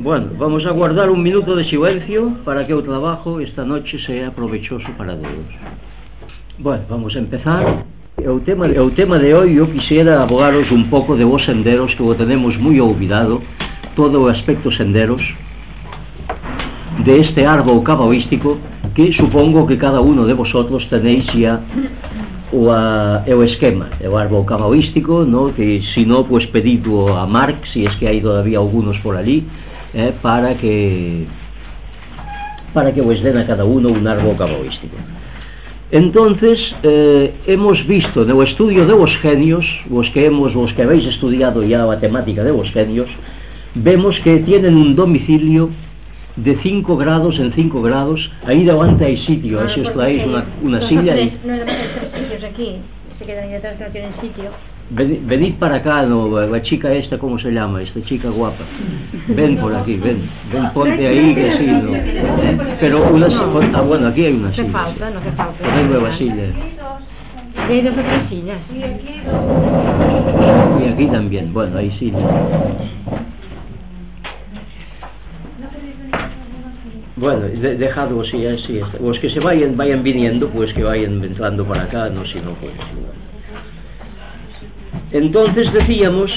Bueno, vamos a guardar un minuto de silencio para que o trabajo esta noche sea provechoso para todos. Bueno, vamos a empezar. El tema de hoy yo quisiera abogaros un poco de vos senderos, que lo tenemos muy olvidado, todo el aspecto senderos de este árbol cabalístico, que supongo que cada uno de vosotros tenéis ya el esquema, el árbol cabalístico, ¿no? Que si no, pues pedidlo a Mark, si es que hay todavía algunos por allí, para que os den a cada uno un árbol cabalístico. Entonces, hemos visto en el estudio de los genios, los que habéis estudiado ya la temática de los genios, vemos que tienen un domicilio de 5 grados en 5 grados. Ahí delante hay sitio, si os traéis una silla y... No hay tres sitios aquí, se quedan ahí detrás que no tienen sitio. Venid para acá, ¿no? La chica esta, ¿cómo se llama? Esta chica guapa. Ven por aquí, ven, ponte ahí, que sí, ¿no? Pero bueno, aquí hay una silla. No hace falta. Poned nueva silla. Y hay dos o tres sillas. Y aquí también, bueno, hay silla. Bueno, dejadlo, sí, así está. Los que se vayan viniendo, pues que vayan entrando para acá, no, si no, pues igual. Entonces decíamos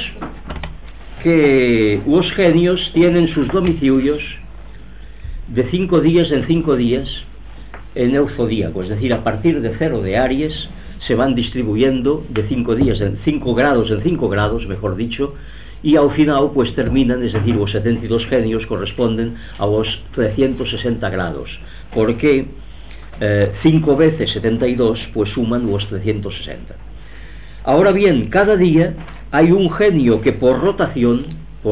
que los genios tienen sus domicilios de 5 días en 5 días en el zodíaco, es decir, a partir de 0 de Aries se van distribuyendo de 5 días en 5 grados, mejor dicho, y al final pues terminan, es decir, los 72 genios corresponden a los 360 grados, porque 5 veces 72 pues suman los 360. Ahora bien, cada día hay un genio que por rotación,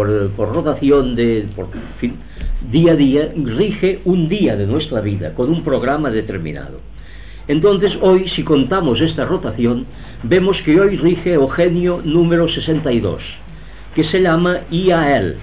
día a día, rige un día de nuestra vida con un programa determinado. Entonces hoy, si contamos esta rotación, vemos que hoy rige el genio número 62, que se llama Yael,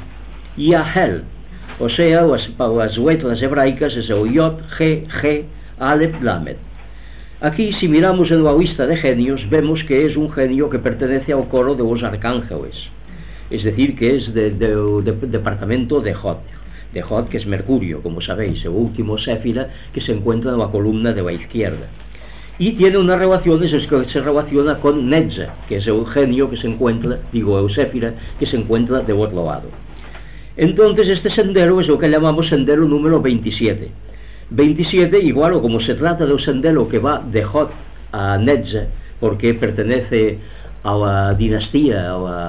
o sea, las letras hebraicas es el Yod, G, Aleph, Lamed. Aquí, si miramos en la lista de genios, vemos que es un genio que pertenece al coro de los arcángeles, es decir, que es del departamento de Jod, que es Mercurio, como sabéis, el último séfira que se encuentra en la columna de la izquierda. Y tiene unas relaciones, es que se relaciona con Netza, que es el genio que se encuentra, el séfira, que se encuentra de otro lado. Entonces, este sendero es lo que llamamos sendero número 27. 27, igual, o como se trata de un sendero que va de Jod a Netza, porque pertenece a la dinastía,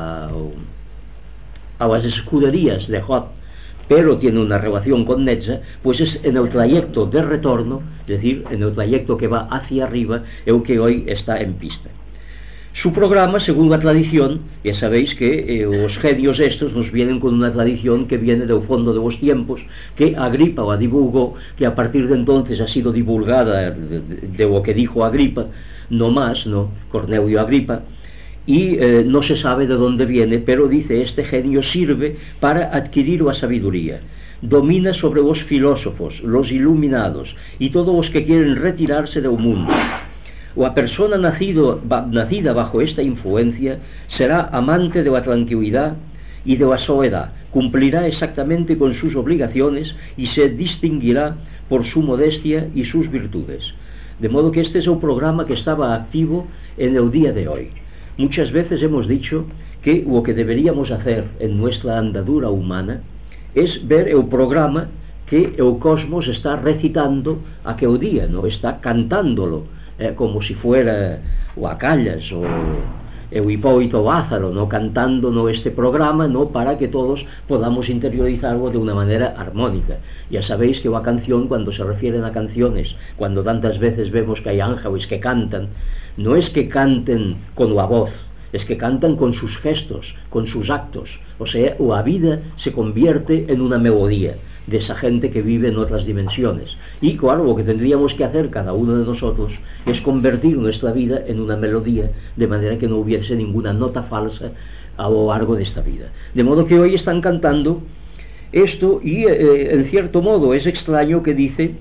a las escuderías de Jod, pero tiene una relación con Netza, pues es en el trayecto de retorno, es decir, en el trayecto que va hacia arriba, el que hoy está en pista. Su programa, según la tradición, ya sabéis que los genios estos nos vienen con una tradición que viene del fondo de los tiempos, que Agripa la divulgó, que a partir de entonces ha sido divulgada de lo que dijo Agripa, no más, ¿no? Cornelio Agripa, y no se sabe de dónde viene, pero dice, este genio sirve para adquirir la sabiduría, domina sobre los filósofos, los iluminados y todos los que quieren retirarse del mundo. La persona nacida bajo esta influencia será amante de la tranquilidad y de la soledad, cumplirá exactamente con sus obligaciones y se distinguirá por su modestia y sus virtudes. De modo que este es un programa que estaba activo en el día de hoy. Muchas veces hemos dicho que lo que deberíamos hacer en nuestra andadura humana es ver el programa que el cosmos está recitando aquel día, ¿no? Está cantándolo, como si fuera o Acallas o el Hipólito Lázaro, ¿no? Cantando, ¿no? Este programa, ¿no? Para que todos podamos interiorizarlo de una manera armónica. Ya sabéis que la canción, cuando se refieren a canciones, cuando tantas veces vemos que hay ángeles que cantan, no es que canten con la voz, es que cantan con sus gestos, con sus actos. O sea, la vida se convierte en una melodía de esa gente que vive en otras dimensiones. Y claro, lo que tendríamos que hacer cada uno de nosotros es convertir nuestra vida en una melodía, de manera que no hubiese ninguna nota falsa a lo largo de esta vida. De modo que hoy están cantando esto, y en cierto modo es extraño que dice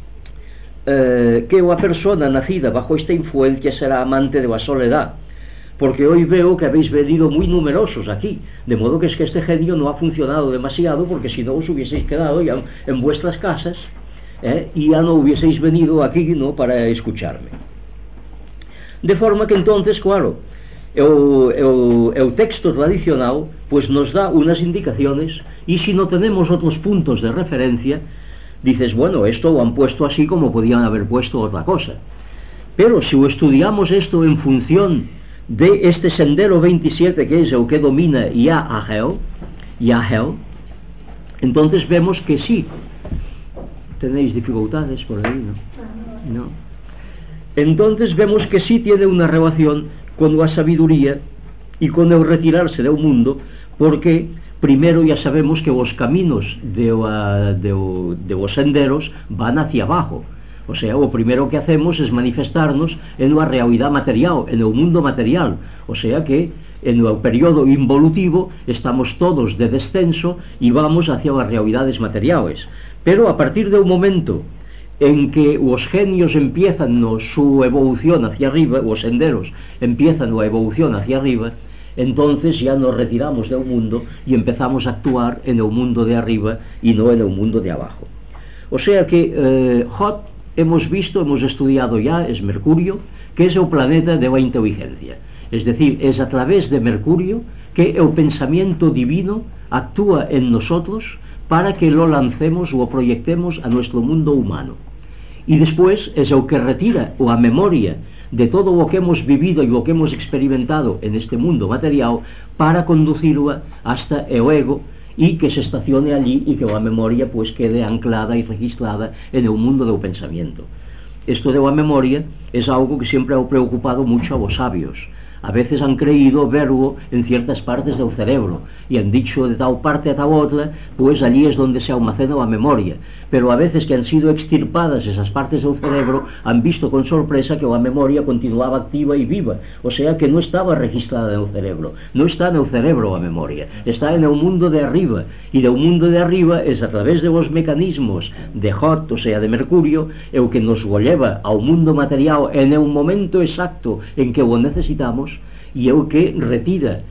que la persona nacida bajo esta influencia será amante de la soledad, porque hoy veo que habéis venido muy numerosos aquí, de modo que es que este genio no ha funcionado demasiado, porque si no os hubieseis quedado ya en vuestras casas, y ya no hubieseis venido aquí, ¿no?, para escucharme. De forma que entonces, claro, el texto tradicional pues nos da unas indicaciones, y si no tenemos otros puntos de referencia, dices, bueno, esto lo han puesto así como podían haber puesto otra cosa. Pero si estudiamos esto en función de este sendero 27, que es el que domina Yahel, entonces vemos que sí. ¿Tenéis dificultades por ahí? No. Entonces vemos que sí tiene una relación con la sabiduría y con el retirarse del mundo, porque primero ya sabemos que los caminos de los senderos van hacia abajo. O sea, lo primero que hacemos es manifestarnos en la realidad material, en el mundo material. O sea que en el periodo involutivo estamos todos de descenso y vamos hacia las realidades materiales. Pero a partir de un momento en que los genios empiezan su evolución hacia arriba, los senderos empiezan la evolución hacia arriba, entonces ya nos retiramos del mundo y empezamos a actuar en el mundo de arriba y no en el mundo de abajo. O sea que Hot, hemos estudiado ya, es Mercurio, que es el planeta de la inteligencia. Es decir, es a través de Mercurio que el pensamiento divino actúa en nosotros para que lo lancemos, lo proyectemos a nuestro mundo humano. Y después es el que retira la memoria de todo lo que hemos vivido y lo que hemos experimentado en este mundo material para conducirla hasta el ego y que se estacione allí y que la memoria pues quede anclada y registrada en el mundo del pensamiento. Esto de la memoria es algo que siempre ha preocupado mucho a los sabios. A veces han creído verlo en ciertas partes del cerebro y han dicho de tal parte a tal otra, pues allí es donde se almacena la memoria. Pero a veces que han sido extirpadas esas partes del cerebro, han visto con sorpresa que la memoria continuaba activa y viva. O sea que no estaba registrada en el cerebro. No está en el cerebro la memoria, está en el mundo de arriba. Y del mundo de arriba es a través de los mecanismos de Hot, o sea de Mercurio, el que nos lo lleva al mundo material en el momento exacto en que lo necesitamos, y el que retira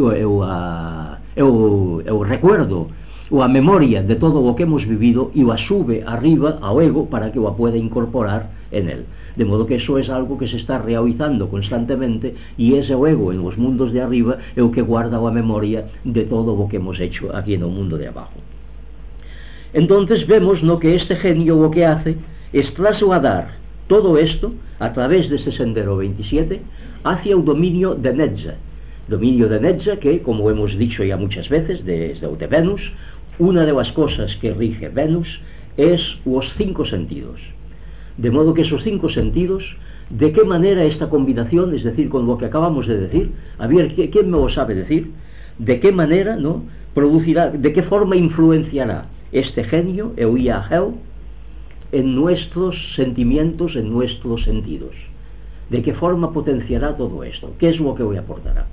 el recuerdo o la memoria de todo lo que hemos vivido y la sube arriba al ego para que la pueda incorporar en él. De modo que eso es algo que se está realizando constantemente, y es el ego en los mundos de arriba el que guarda la memoria de todo lo que hemos hecho aquí en el mundo de abajo. Entonces vemos, ¿no?, que este genio lo que hace es trasladar todo esto a través de este sendero 27 hacia el dominio de Netza. Dominio de Netza que, como hemos dicho ya muchas veces, desde de Venus, una de las cosas que rige Venus es los 5 sentidos. De modo que esos 5 sentidos, ¿de qué manera esta combinación, es decir, con lo que acabamos de decir, a ver, ¿quién me lo sabe decir? ¿De qué manera, no, producirá, de qué forma influenciará este genio, el Yahel, en nuestros sentimientos, en nuestros sentidos? ¿De qué forma potenciará todo esto? ¿Qué es lo que hoy aportará?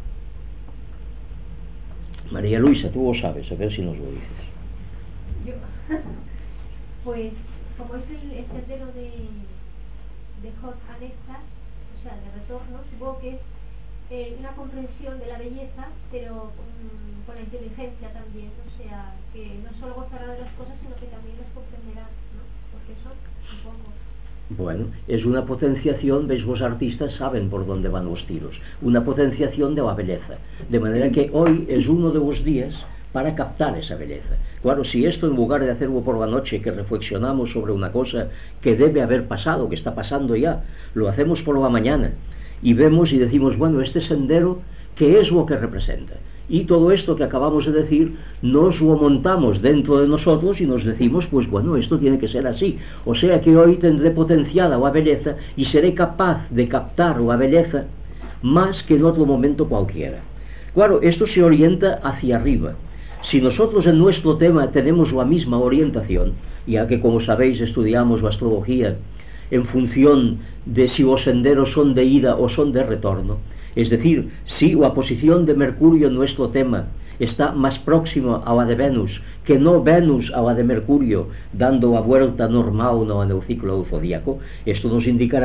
María Luisa, tú lo sabes, a ver si nos lo dices. Yo, pues, como es el sendero de Hot Anexta, o sea, de retorno, supongo que es una comprensión de la belleza, pero con la inteligencia también, o sea, que no solo gozará de las cosas, sino que también las comprenderá, ¿no? Porque eso, supongo. Bueno, es una potenciación, veis, los artistas saben por dónde van los tiros, una potenciación de la belleza, de manera que hoy es uno de los días para captar esa belleza. Claro, si esto, en lugar de hacerlo por la noche, que reflexionamos sobre una cosa que debe haber pasado, que está pasando ya, lo hacemos por la mañana y vemos y decimos, bueno, este sendero, ¿qué es lo que representa? Y todo esto que acabamos de decir nos lo montamos dentro de nosotros y nos decimos, pues bueno, esto tiene que ser así. O sea que hoy tendré potenciada la belleza y seré capaz de captar la belleza más que en otro momento cualquiera. Claro, esto se orienta hacia arriba. Si nosotros en nuestro tema tenemos la misma orientación, ya que, como sabéis, estudiamos la astrología en función de si los senderos son de ida o son de retorno, es decir, si la posición de Mercurio en nuestro tema está más próxima a la de Venus que no Venus a la de Mercurio, dando la vuelta normal, no en el ciclo del zodíaco, esto nos indicará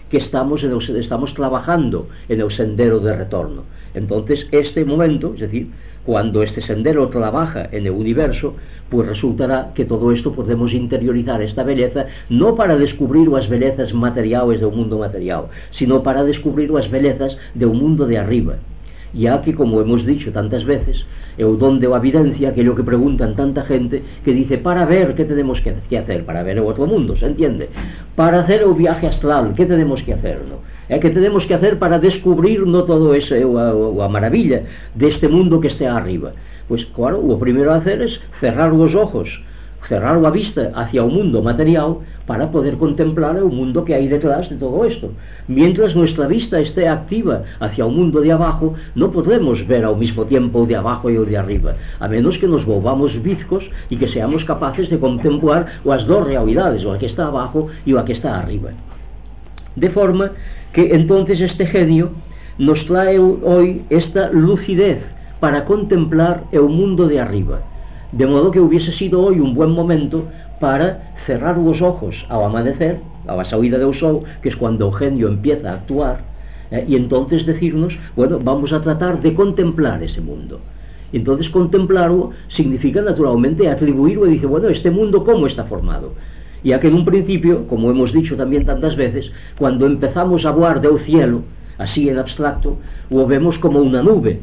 que estamos trabajando en el sendero de retorno. Entonces, este momento, es decir, cuando este sendero trabaja en el universo, pues resultará que todo esto podemos interiorizar esta belleza, no para descubrir las bellezas materiales de un mundo material, sino para descubrir las bellezas de un mundo de arriba. Ya que, como hemos dicho tantas veces, el don de la evidencia, aquello que preguntan tanta gente, que dice, para ver, ¿qué tenemos que hacer? Para ver el otro mundo, ¿se entiende? Para hacer el viaje astral, ¿qué tenemos que hacer? ¿No? ¿Qué tenemos que hacer para descubrir no todo eso, la maravilla de este mundo que está arriba? Pues claro, lo primero a hacer es cerrar los ojos, cerrar la vista hacia un mundo material para poder contemplar el mundo que hay detrás de todo esto. Mientras nuestra vista esté activa hacia un mundo de abajo, no podremos ver al mismo tiempo el de abajo y el de arriba, a menos que nos volvamos bizcos y que seamos capaces de contemplar las dos realidades, la que está abajo y la que está arriba. De forma que entonces este genio nos trae hoy esta lucidez para contemplar el mundo de arriba. De modo que hubiese sido hoy un buen momento para cerrar los ojos al amanecer, a la salida del sol, que es cuando el genio empieza a actuar, y entonces decirnos, bueno, vamos a tratar de contemplar ese mundo. Entonces contemplarlo significa naturalmente atribuirlo y dice, bueno, este mundo ¿cómo está formado? Ya que en un principio, como hemos dicho también tantas veces, cuando empezamos a hablar del cielo, así en abstracto, lo vemos como una nube,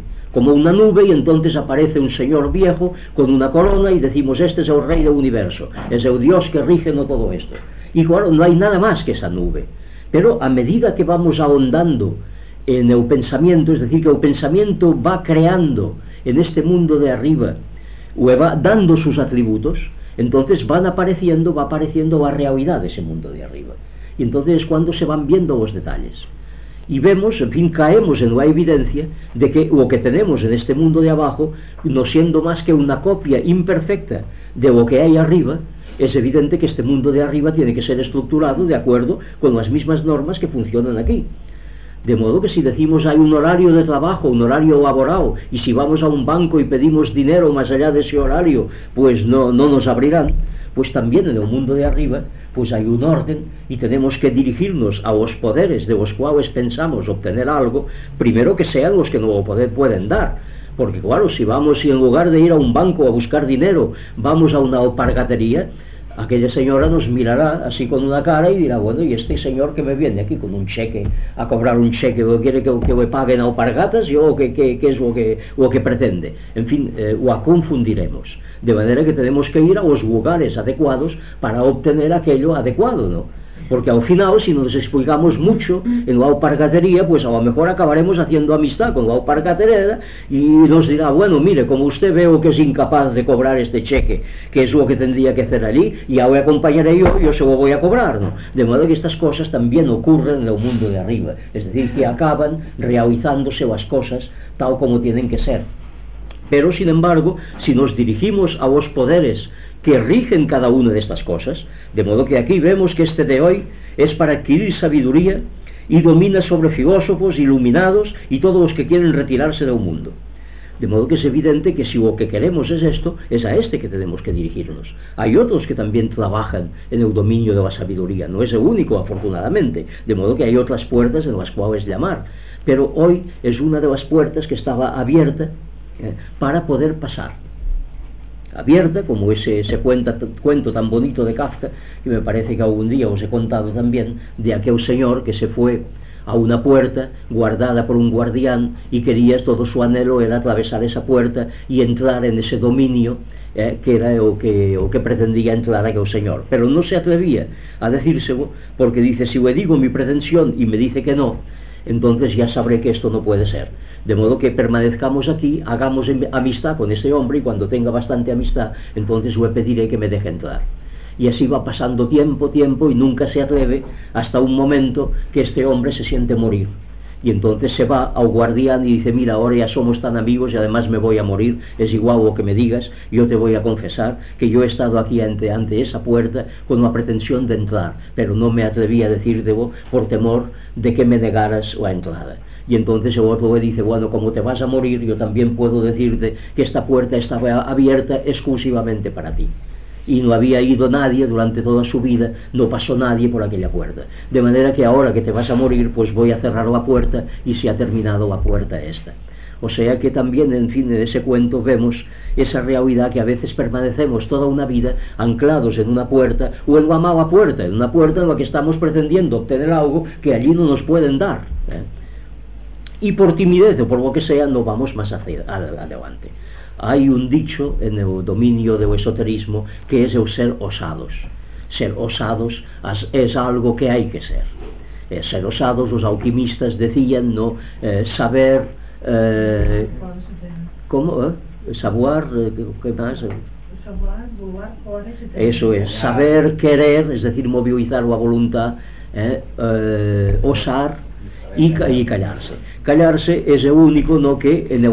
y entonces aparece un señor viejo con una corona y decimos, este es el rey del universo, es el Dios que rige no todo esto. Y claro, no hay nada más que esa nube. Pero a medida que vamos ahondando en el pensamiento, es decir, que el pensamiento va creando en este mundo de arriba, o va dando sus atributos, entonces va apareciendo la realidad de ese mundo de arriba. Y entonces es cuando se van viendo los detalles. Y vemos, en fin, caemos en la evidencia de que lo que tenemos en este mundo de abajo, no siendo más que una copia imperfecta de lo que hay arriba, es evidente que este mundo de arriba tiene que ser estructurado de acuerdo con las mismas normas que funcionan aquí. De modo que si decimos hay un horario de trabajo, un horario laboral, y si vamos a un banco y pedimos dinero más allá de ese horario, pues no nos abrirán, pues también en el mundo de arriba pues hay un orden y tenemos que dirigirnos a los poderes de los cuales pensamos obtener algo, primero que sean los que nos lo pueden dar. Porque claro, si en lugar de ir a un banco a buscar dinero, vamos a una alpargatería, aquella señora nos mirará así con una cara y dirá, bueno, ¿y este señor que me viene aquí con un cheque, a cobrar un cheque, o quiere que le paguen alpargatas, o qué es lo que pretende? En fin, o confundiremos. De manera que tenemos que ir a los lugares adecuados para obtener aquello adecuado, ¿no? Porque al final, si nos explicamos mucho en la alpargatería, pues a lo mejor acabaremos haciendo amistad con la alpargatera y nos dirá, bueno, mire, como usted veo que es incapaz de cobrar este cheque, que es lo que tendría que hacer allí, y ahora acompañaré yo se lo voy a cobrar, ¿no? De modo que estas cosas también ocurren en el mundo de arriba, es decir, que acaban realizándose las cosas tal como tienen que ser. Pero, sin embargo, si nos dirigimos a los poderes que rigen cada una de estas cosas, de modo que aquí vemos que este de hoy es para adquirir sabiduría y domina sobre filósofos iluminados y todos los que quieren retirarse del mundo. De modo que es evidente que si lo que queremos es esto, es a este que tenemos que dirigirnos. Hay otros que también trabajan en el dominio de la sabiduría, no es el único, afortunadamente, de modo que hay otras puertas en las cuales llamar. Pero hoy es una de las puertas que estaba abierta para poder pasar. Abierta, como ese cuento tan bonito de Kafka, que me parece que algún día os he contado también, de aquel señor que se fue a una puerta guardada por un guardián y quería, todo su anhelo era atravesar esa puerta y entrar en ese dominio que era o que pretendía entrar aquel señor, pero no se atrevía a decírselo porque dice, si le digo mi pretensión y me dice que no, entonces ya sabré que esto no puede ser. De modo que permanezcamos aquí, hagamos amistad con ese hombre y cuando tenga bastante amistad, entonces le pediré que me deje entrar. Y así va pasando tiempo y nunca se atreve hasta un momento que este hombre se siente morir. Y entonces se va al guardián y dice, mira, ahora ya somos tan amigos y además me voy a morir, es igual lo que me digas, yo te voy a confesar que yo he estado aquí ante esa puerta con la pretensión de entrar, pero no me atreví a decirte por temor de que me negaras la entrada. Y entonces el otro le dice, bueno, como te vas a morir, yo también puedo decirte que esta puerta estaba abierta exclusivamente para ti. y no había ido nadie durante toda su vida, no pasó nadie por aquella puerta. De manera que ahora que te vas a morir, pues voy a cerrar la puerta y se ha terminado la puerta esta. O sea que también, en fin, en ese cuento vemos esa realidad que a veces permanecemos toda una vida anclados en una puerta, o en la mala puerta, en una puerta en la que estamos pretendiendo obtener algo que allí no nos pueden dar, y por timidez o por lo que sea no vamos más adelante. Hay un dicho en el dominio del esoterismo que es el ser osados. Ser osados es algo que hay que ser. Ser osados, los alquimistas decían, ¿no? Saber... ¿Cómo? Saber, ¿qué más? Eso es, saber querer, es decir, movilizar la voluntad, osar y callarse. Callarse es el único, ¿no?, que en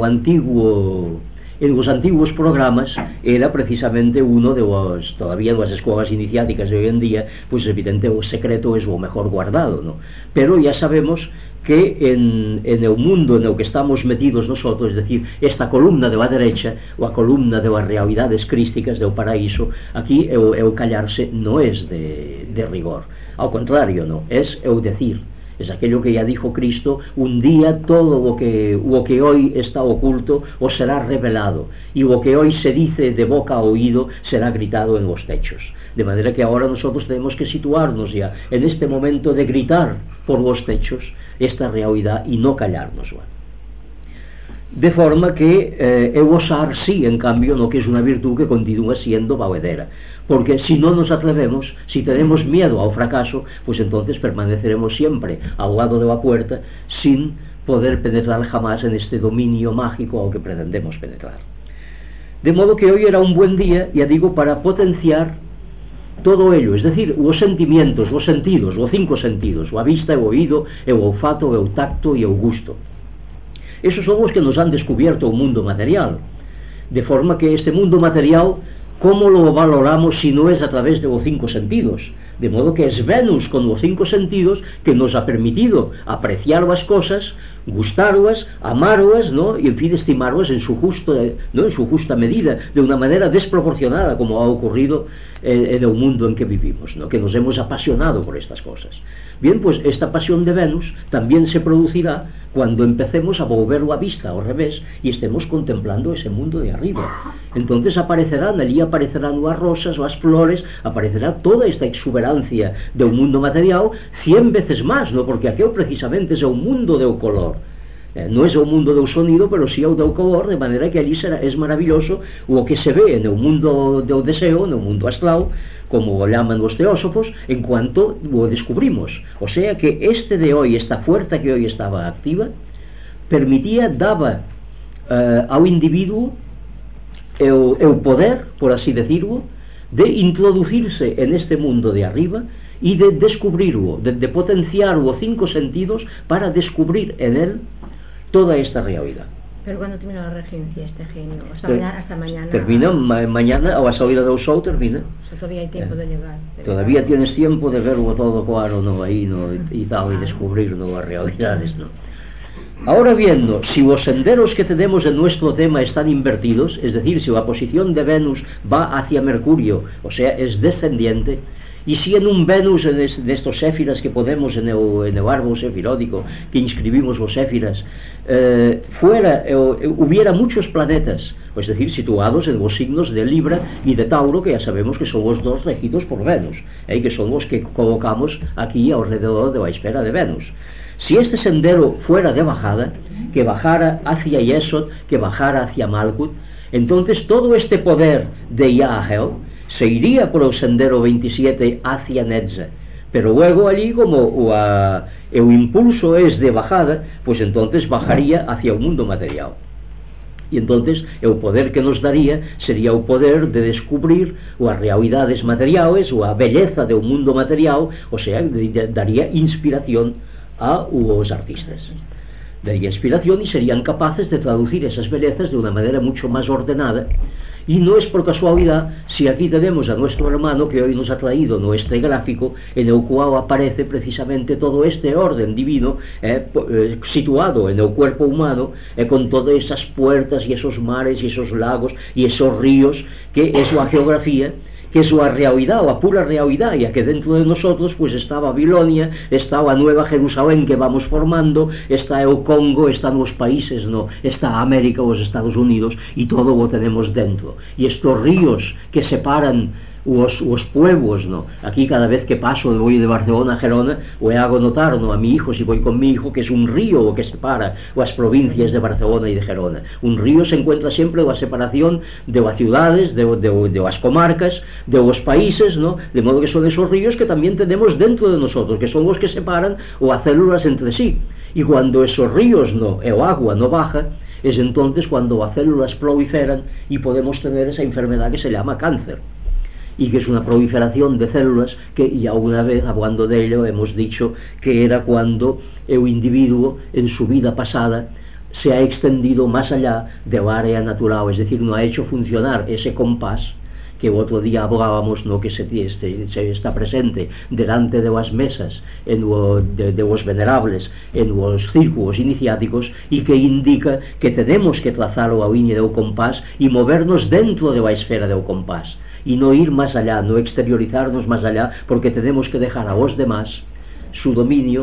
los antiguos programas era precisamente uno de los, todavía en las escuelas iniciáticas de hoy en día, pues evidente el secreto es lo mejor guardado, ¿no? Pero ya sabemos que en el mundo en el que estamos metidos nosotros, es decir, esta columna de la derecha, o la columna de las realidades crísticas del paraíso, aquí el callarse no es de rigor, al contrario, no, es el decir. Es aquello que ya dijo Cristo: un día todo lo que hoy está oculto os será revelado, y lo que hoy se dice de boca a oído será gritado en los techos. De manera que ahora nosotros tenemos que situarnos ya en este momento de gritar por los techos esta realidad y no callárnosla. De forma que el osar sí, en cambio, no, que es una virtud que continúa siendo valedera. Porque si no nos atrevemos, si tenemos miedo al fracaso, pues entonces permaneceremos siempre al lado de la puerta sin poder penetrar jamás en este dominio mágico al que pretendemos penetrar. De modo que hoy era un buen día, ya digo, para potenciar todo ello, es decir, los sentimientos, los sentidos, los 5 sentidos, la vista, el oído, el olfato, el tacto y el gusto. Esos son los que nos han descubierto un mundo material. De forma que este mundo material, ¿cómo lo valoramos si no es a través de los 5 sentidos? De modo que es Venus con los 5 sentidos que nos ha permitido apreciar las cosas, gustarlas, amarlas, ¿no?, y en fin, estimarlas en su justa medida, de una manera desproporcionada, como ha ocurrido en el mundo en que vivimos, ¿no?, que nos hemos apasionado por estas cosas. Bien, pues esta pasión de Venus también se producirá cuando empecemos a volver la vista al revés y estemos contemplando ese mundo de arriba. Entonces allí aparecerán las rosas, las flores, aparecerá toda esta exuberancia de un mundo material 100 veces más, ¿no?, porque aquello precisamente es un mundo del color. No es el mundo del sonido, pero sí el del color, de manera que allí es maravilloso lo que se ve en el mundo del deseo, en el mundo astral, como lo llaman los teósofos, en cuanto lo descubrimos. O sea que este de hoy, esta fuerza que hoy estaba activa, daba al individuo el poder, por así decirlo, de introducirse en este mundo de arriba y de descubrirlo, de potenciar los 5 sentidos para descubrir en él toda esta realidad. ¿Pero cuándo termina la regencia este genio? Hasta mañana. Termina mañana, a la salida del sol termina. O sea, todavía hay tiempo de llegar. Todavía tienes tiempo de verlo todo claro, ¿no?, ahí, ¿no?, y tal, y descubrir nuevas realidades, ¿no? Ahora bien, ¿no?, si los senderos que tenemos en nuestro tema están invertidos, es decir, si la posición de Venus va hacia Mercurio, o sea, es descendiente, y si en un Venus de estos séfiras que ponemos en el árbol sefiródico, que inscribimos los séfiras, hubiera muchos planetas, es decir, situados en los signos de Libra y de Tauro, que ya sabemos que son los 2 regidos por Venus, que son los que colocamos aquí alrededor de la esfera de Venus. Si este sendero fuera de bajada, que bajara hacia Yesod, que bajara hacia Malkut, entonces todo este poder de Yahel se iría por el sendero 27 hacia Netze, pero luego allí, como el impulso es de bajada, pues entonces bajaría hacia el mundo material. Y entonces el poder que nos daría sería el poder de descubrir las realidades materiales, o la belleza de un mundo material, o sea, daría inspiración a los artistas. Daría inspiración y serían capaces de traducir esas bellezas de una manera mucho más ordenada. Y no es por casualidad si aquí tenemos a nuestro hermano que hoy nos ha traído nuestro gráfico, en el cual aparece precisamente todo este orden divino situado en el cuerpo humano, con todas esas puertas y esos mares y esos lagos y esos ríos, que es la geografía, que es a realidad, a pura realidad, ya que dentro de nosotros pues está Babilonia, está a Nueva Jerusalén que vamos formando, está el Congo, están los países, no, está América, los Estados Unidos, y todo lo tenemos dentro. Y estos ríos que separan os pueblos, ¿no? Aquí cada vez que paso, voy de Barcelona a Gerona, o hago notar, ¿no?, a mi hijo, si voy con mi hijo, que es un río que separa las provincias de Barcelona y de Gerona. Un río se encuentra siempre la separación de las ciudades, de las comarcas, de los países, ¿no? De modo que son esos ríos que también tenemos dentro de nosotros, que son los que separan las células entre sí. Y cuando esos ríos, ¿no?, el agua no baja, es entonces cuando las células proliferan y podemos tener esa enfermedad que se llama cáncer, y que es una proliferación de células que ya una vez, hablando de ello, hemos dicho que era cuando el individuo en su vida pasada se ha extendido más allá del área natural, es decir, no ha hecho funcionar ese compás que otro día hablábamos, ¿no?, que se está presente delante de las mesas de los venerables, en los círculos iniciáticos, y que indica que tenemos que trazar la línea del compás y movernos dentro de la esfera del compás, y no ir más allá, no exteriorizarnos más allá, porque tenemos que dejar a los demás su dominio,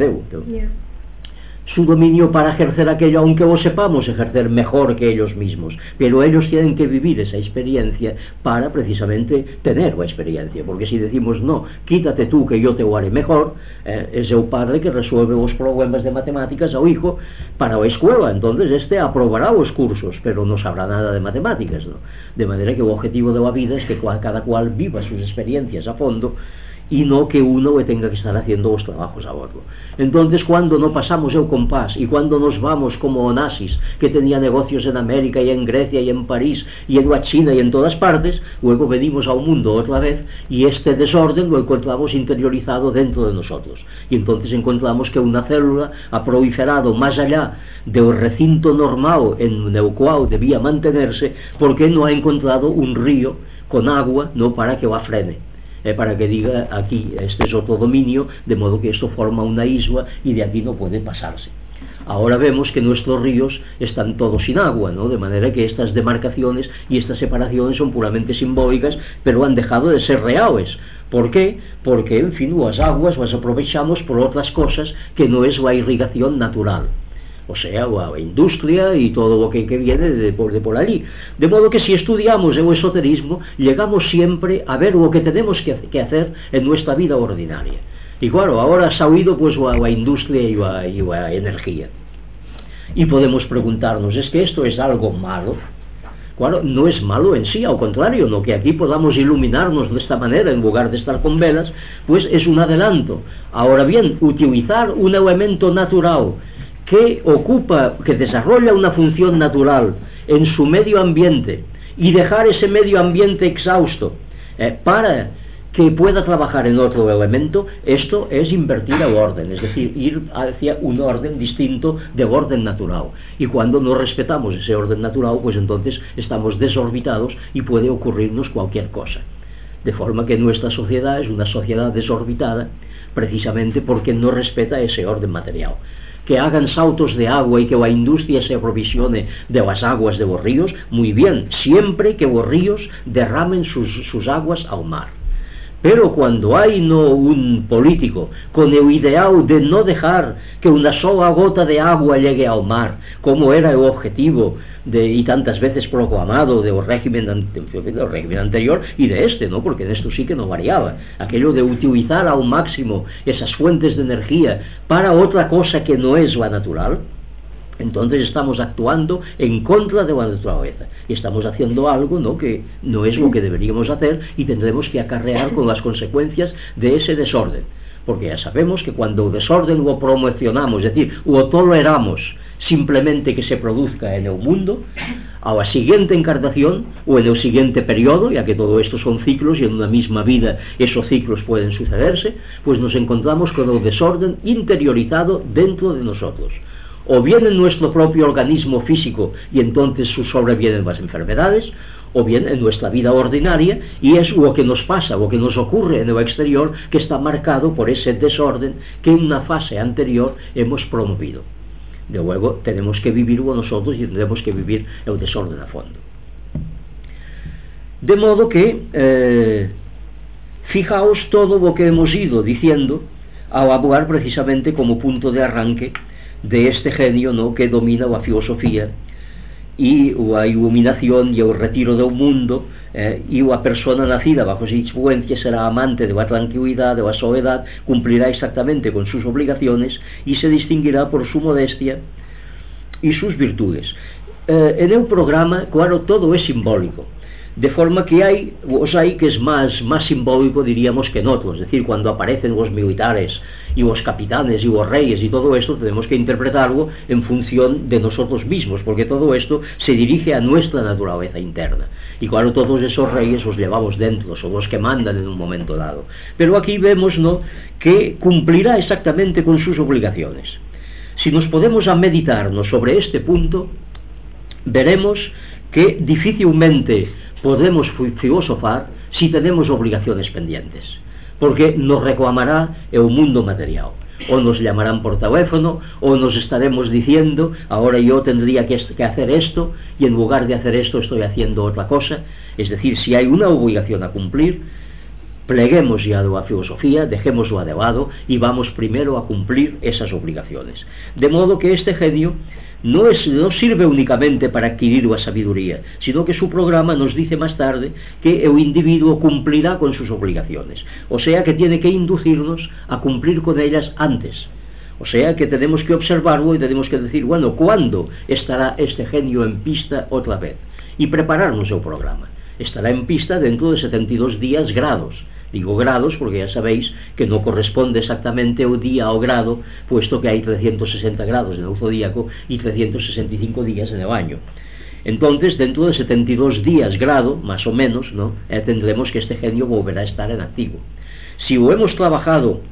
su dominio para ejercer aquello, aunque lo sepamos ejercer mejor que ellos mismos, pero ellos tienen que vivir esa experiencia para precisamente tener la experiencia, porque si decimos no, quítate tú que yo te lo haré mejor, es el padre que resuelve los problemas de matemáticas al hijo para la escuela, entonces este aprobará los cursos, pero no sabrá nada de matemáticas, ¿no? De manera que el objetivo de la vida es que cada cual viva sus experiencias a fondo, y no que uno le tenga que estar haciendo los trabajos a otro. Entonces, cuando no pasamos el compás y cuando nos vamos como Onassis, que tenía negocios en América y en Grecia y en París y en la China y en todas partes, luego venimos a un mundo otra vez y este desorden lo encontramos interiorizado dentro de nosotros. Y entonces encontramos que una célula ha proliferado más allá del recinto normal en el cual debía mantenerse, porque no ha encontrado un río con agua, no, para que la frene. Para que diga, aquí este es otro dominio, de modo que esto forma una isla y de aquí no puede pasarse. Ahora vemos que nuestros ríos están todos sin agua, ¿no? De manera que estas demarcaciones y estas separaciones son puramente simbólicas, pero han dejado de ser reales. ¿Por qué? Porque, en fin, las aguas las aprovechamos por otras cosas que no es la irrigación natural, o sea, la industria y todo lo que viene de por allí. De modo que si estudiamos el esoterismo, llegamos siempre a ver lo que tenemos que hacer en nuestra vida ordinaria. Y claro, ahora se ha oído pues la industria y la energía. Y podemos preguntarnos, ¿es que esto es algo malo? Claro, no es malo en sí, al contrario, no, que aquí podamos iluminarnos de esta manera en lugar de estar con velas, pues es un adelanto. Ahora bien, utilizar un elemento natural que desarrolla una función natural en su medio ambiente y dejar ese medio ambiente exhausto para que pueda trabajar en otro elemento, esto es invertir el orden, es decir, ir hacia un orden distinto del orden natural. Y cuando no respetamos ese orden natural, pues entonces estamos desorbitados y puede ocurrirnos cualquier cosa. De forma que nuestra sociedad es una sociedad desorbitada, precisamente porque no respeta ese orden material. Que hagan saltos de agua y que la industria se aprovisione de las aguas de los ríos, muy bien, siempre que los ríos derramen sus aguas al mar. Pero cuando hay un político con el ideal de no dejar que una sola gota de agua llegue al mar, como era el objetivo y tantas veces proclamado del régimen anterior y de este, ¿no? Porque en esto sí que no variaba, aquello de utilizar al máximo esas fuentes de energía para otra cosa que no es la natural, entonces estamos actuando en contra de la naturaleza y estamos haciendo algo, ¿no?, que no es lo que deberíamos hacer, y tendremos que acarrear con las consecuencias de ese desorden, porque ya sabemos que cuando el desorden lo promocionamos, es decir, lo toleramos simplemente que se produzca en el mundo, a la siguiente encarnación o en el siguiente periodo, ya que todo esto son ciclos y en una misma vida esos ciclos pueden sucederse, pues nos encontramos con el desorden interiorizado dentro de nosotros, o bien en nuestro propio organismo físico y entonces sobrevienen las enfermedades, o bien en nuestra vida ordinaria, y es lo que nos pasa, lo que nos ocurre en el exterior, que está marcado por ese desorden que en una fase anterior hemos promovido. De luego tenemos que vivirlo nosotros y tendremos que vivir el desorden a fondo. De modo que fijaos todo lo que hemos ido diciendo ao abogar precisamente como punto de arranque de este genio, ¿no?, que domina a filosofía e a iluminación e o retiro do mundo, e a persona nacida bajo esa influencia será amante de la tranquilidad, de la soledad, cumplirá exactamente con sus obligaciones y se distinguirá por su modestia y sus virtudes. En el programa, claro, todo es simbólico, de forma que hay que es más simbólico, diríamos, que en otros. Es decir, cuando aparecen los militares y los capitanes y los reyes y todo esto, tenemos que interpretarlo en función de nosotros mismos, porque todo esto se dirige a nuestra naturaleza interna. Y claro, todos esos reyes los llevamos dentro, son los que mandan en un momento dado. Pero aquí vemos, ¿no?, que cumplirá exactamente con sus obligaciones. Si nos podemos a meditarnos sobre este punto, veremos que difícilmente podemos filosofar si tenemos obligaciones pendientes, porque nos reclamará el mundo material, o nos llamarán por teléfono, o nos estaremos diciendo, ahora yo tendría que hacer esto, y en lugar de hacer esto estoy haciendo otra cosa. Es decir, si hay una obligación a cumplir, pleguemos ya de la filosofía, dejémoslo de lado y vamos primero a cumplir esas obligaciones. De modo que este genio no sirve únicamente para adquirir la sabiduría, sino que su programa nos dice más tarde que el individuo cumplirá con sus obligaciones, o sea que tiene que inducirnos a cumplir con ellas antes. O sea que tenemos que observarlo y tenemos que decir, bueno, ¿cuándo estará este genio en pista otra vez? Y prepararnos el programa. Estará en pista dentro de 72 días grados. Digo grados porque ya sabéis que no corresponde exactamente el día o grado, puesto que hay 360 grados en el zodíaco y 365 días en el año. Entonces, dentro de 72 días grado, más o menos, ¿no?, tendremos que este genio volverá a estar en activo. Si lo hemos trabajado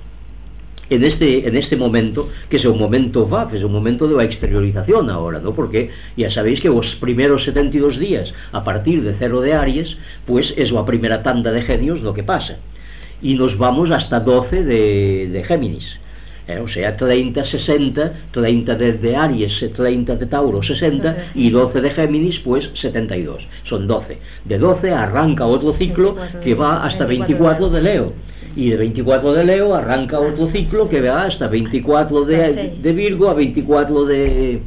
en este momento, que es un momento VAF, es un momento de la exteriorización ahora, ¿no?, porque ya sabéis que los primeros 72 días, a partir de 0 de Aries, pues es la primera tanda de genios lo que pasa, y nos vamos hasta 12 de Géminis, o sea, 30, 60, 30 de Aries, 30 de Tauro, 60, y 12 de Géminis, pues 72, son 12. De 12 arranca otro ciclo que va hasta 24 de Leo, y de 24 de Leo arranca otro ciclo que va hasta 24 de Virgo, a 24 de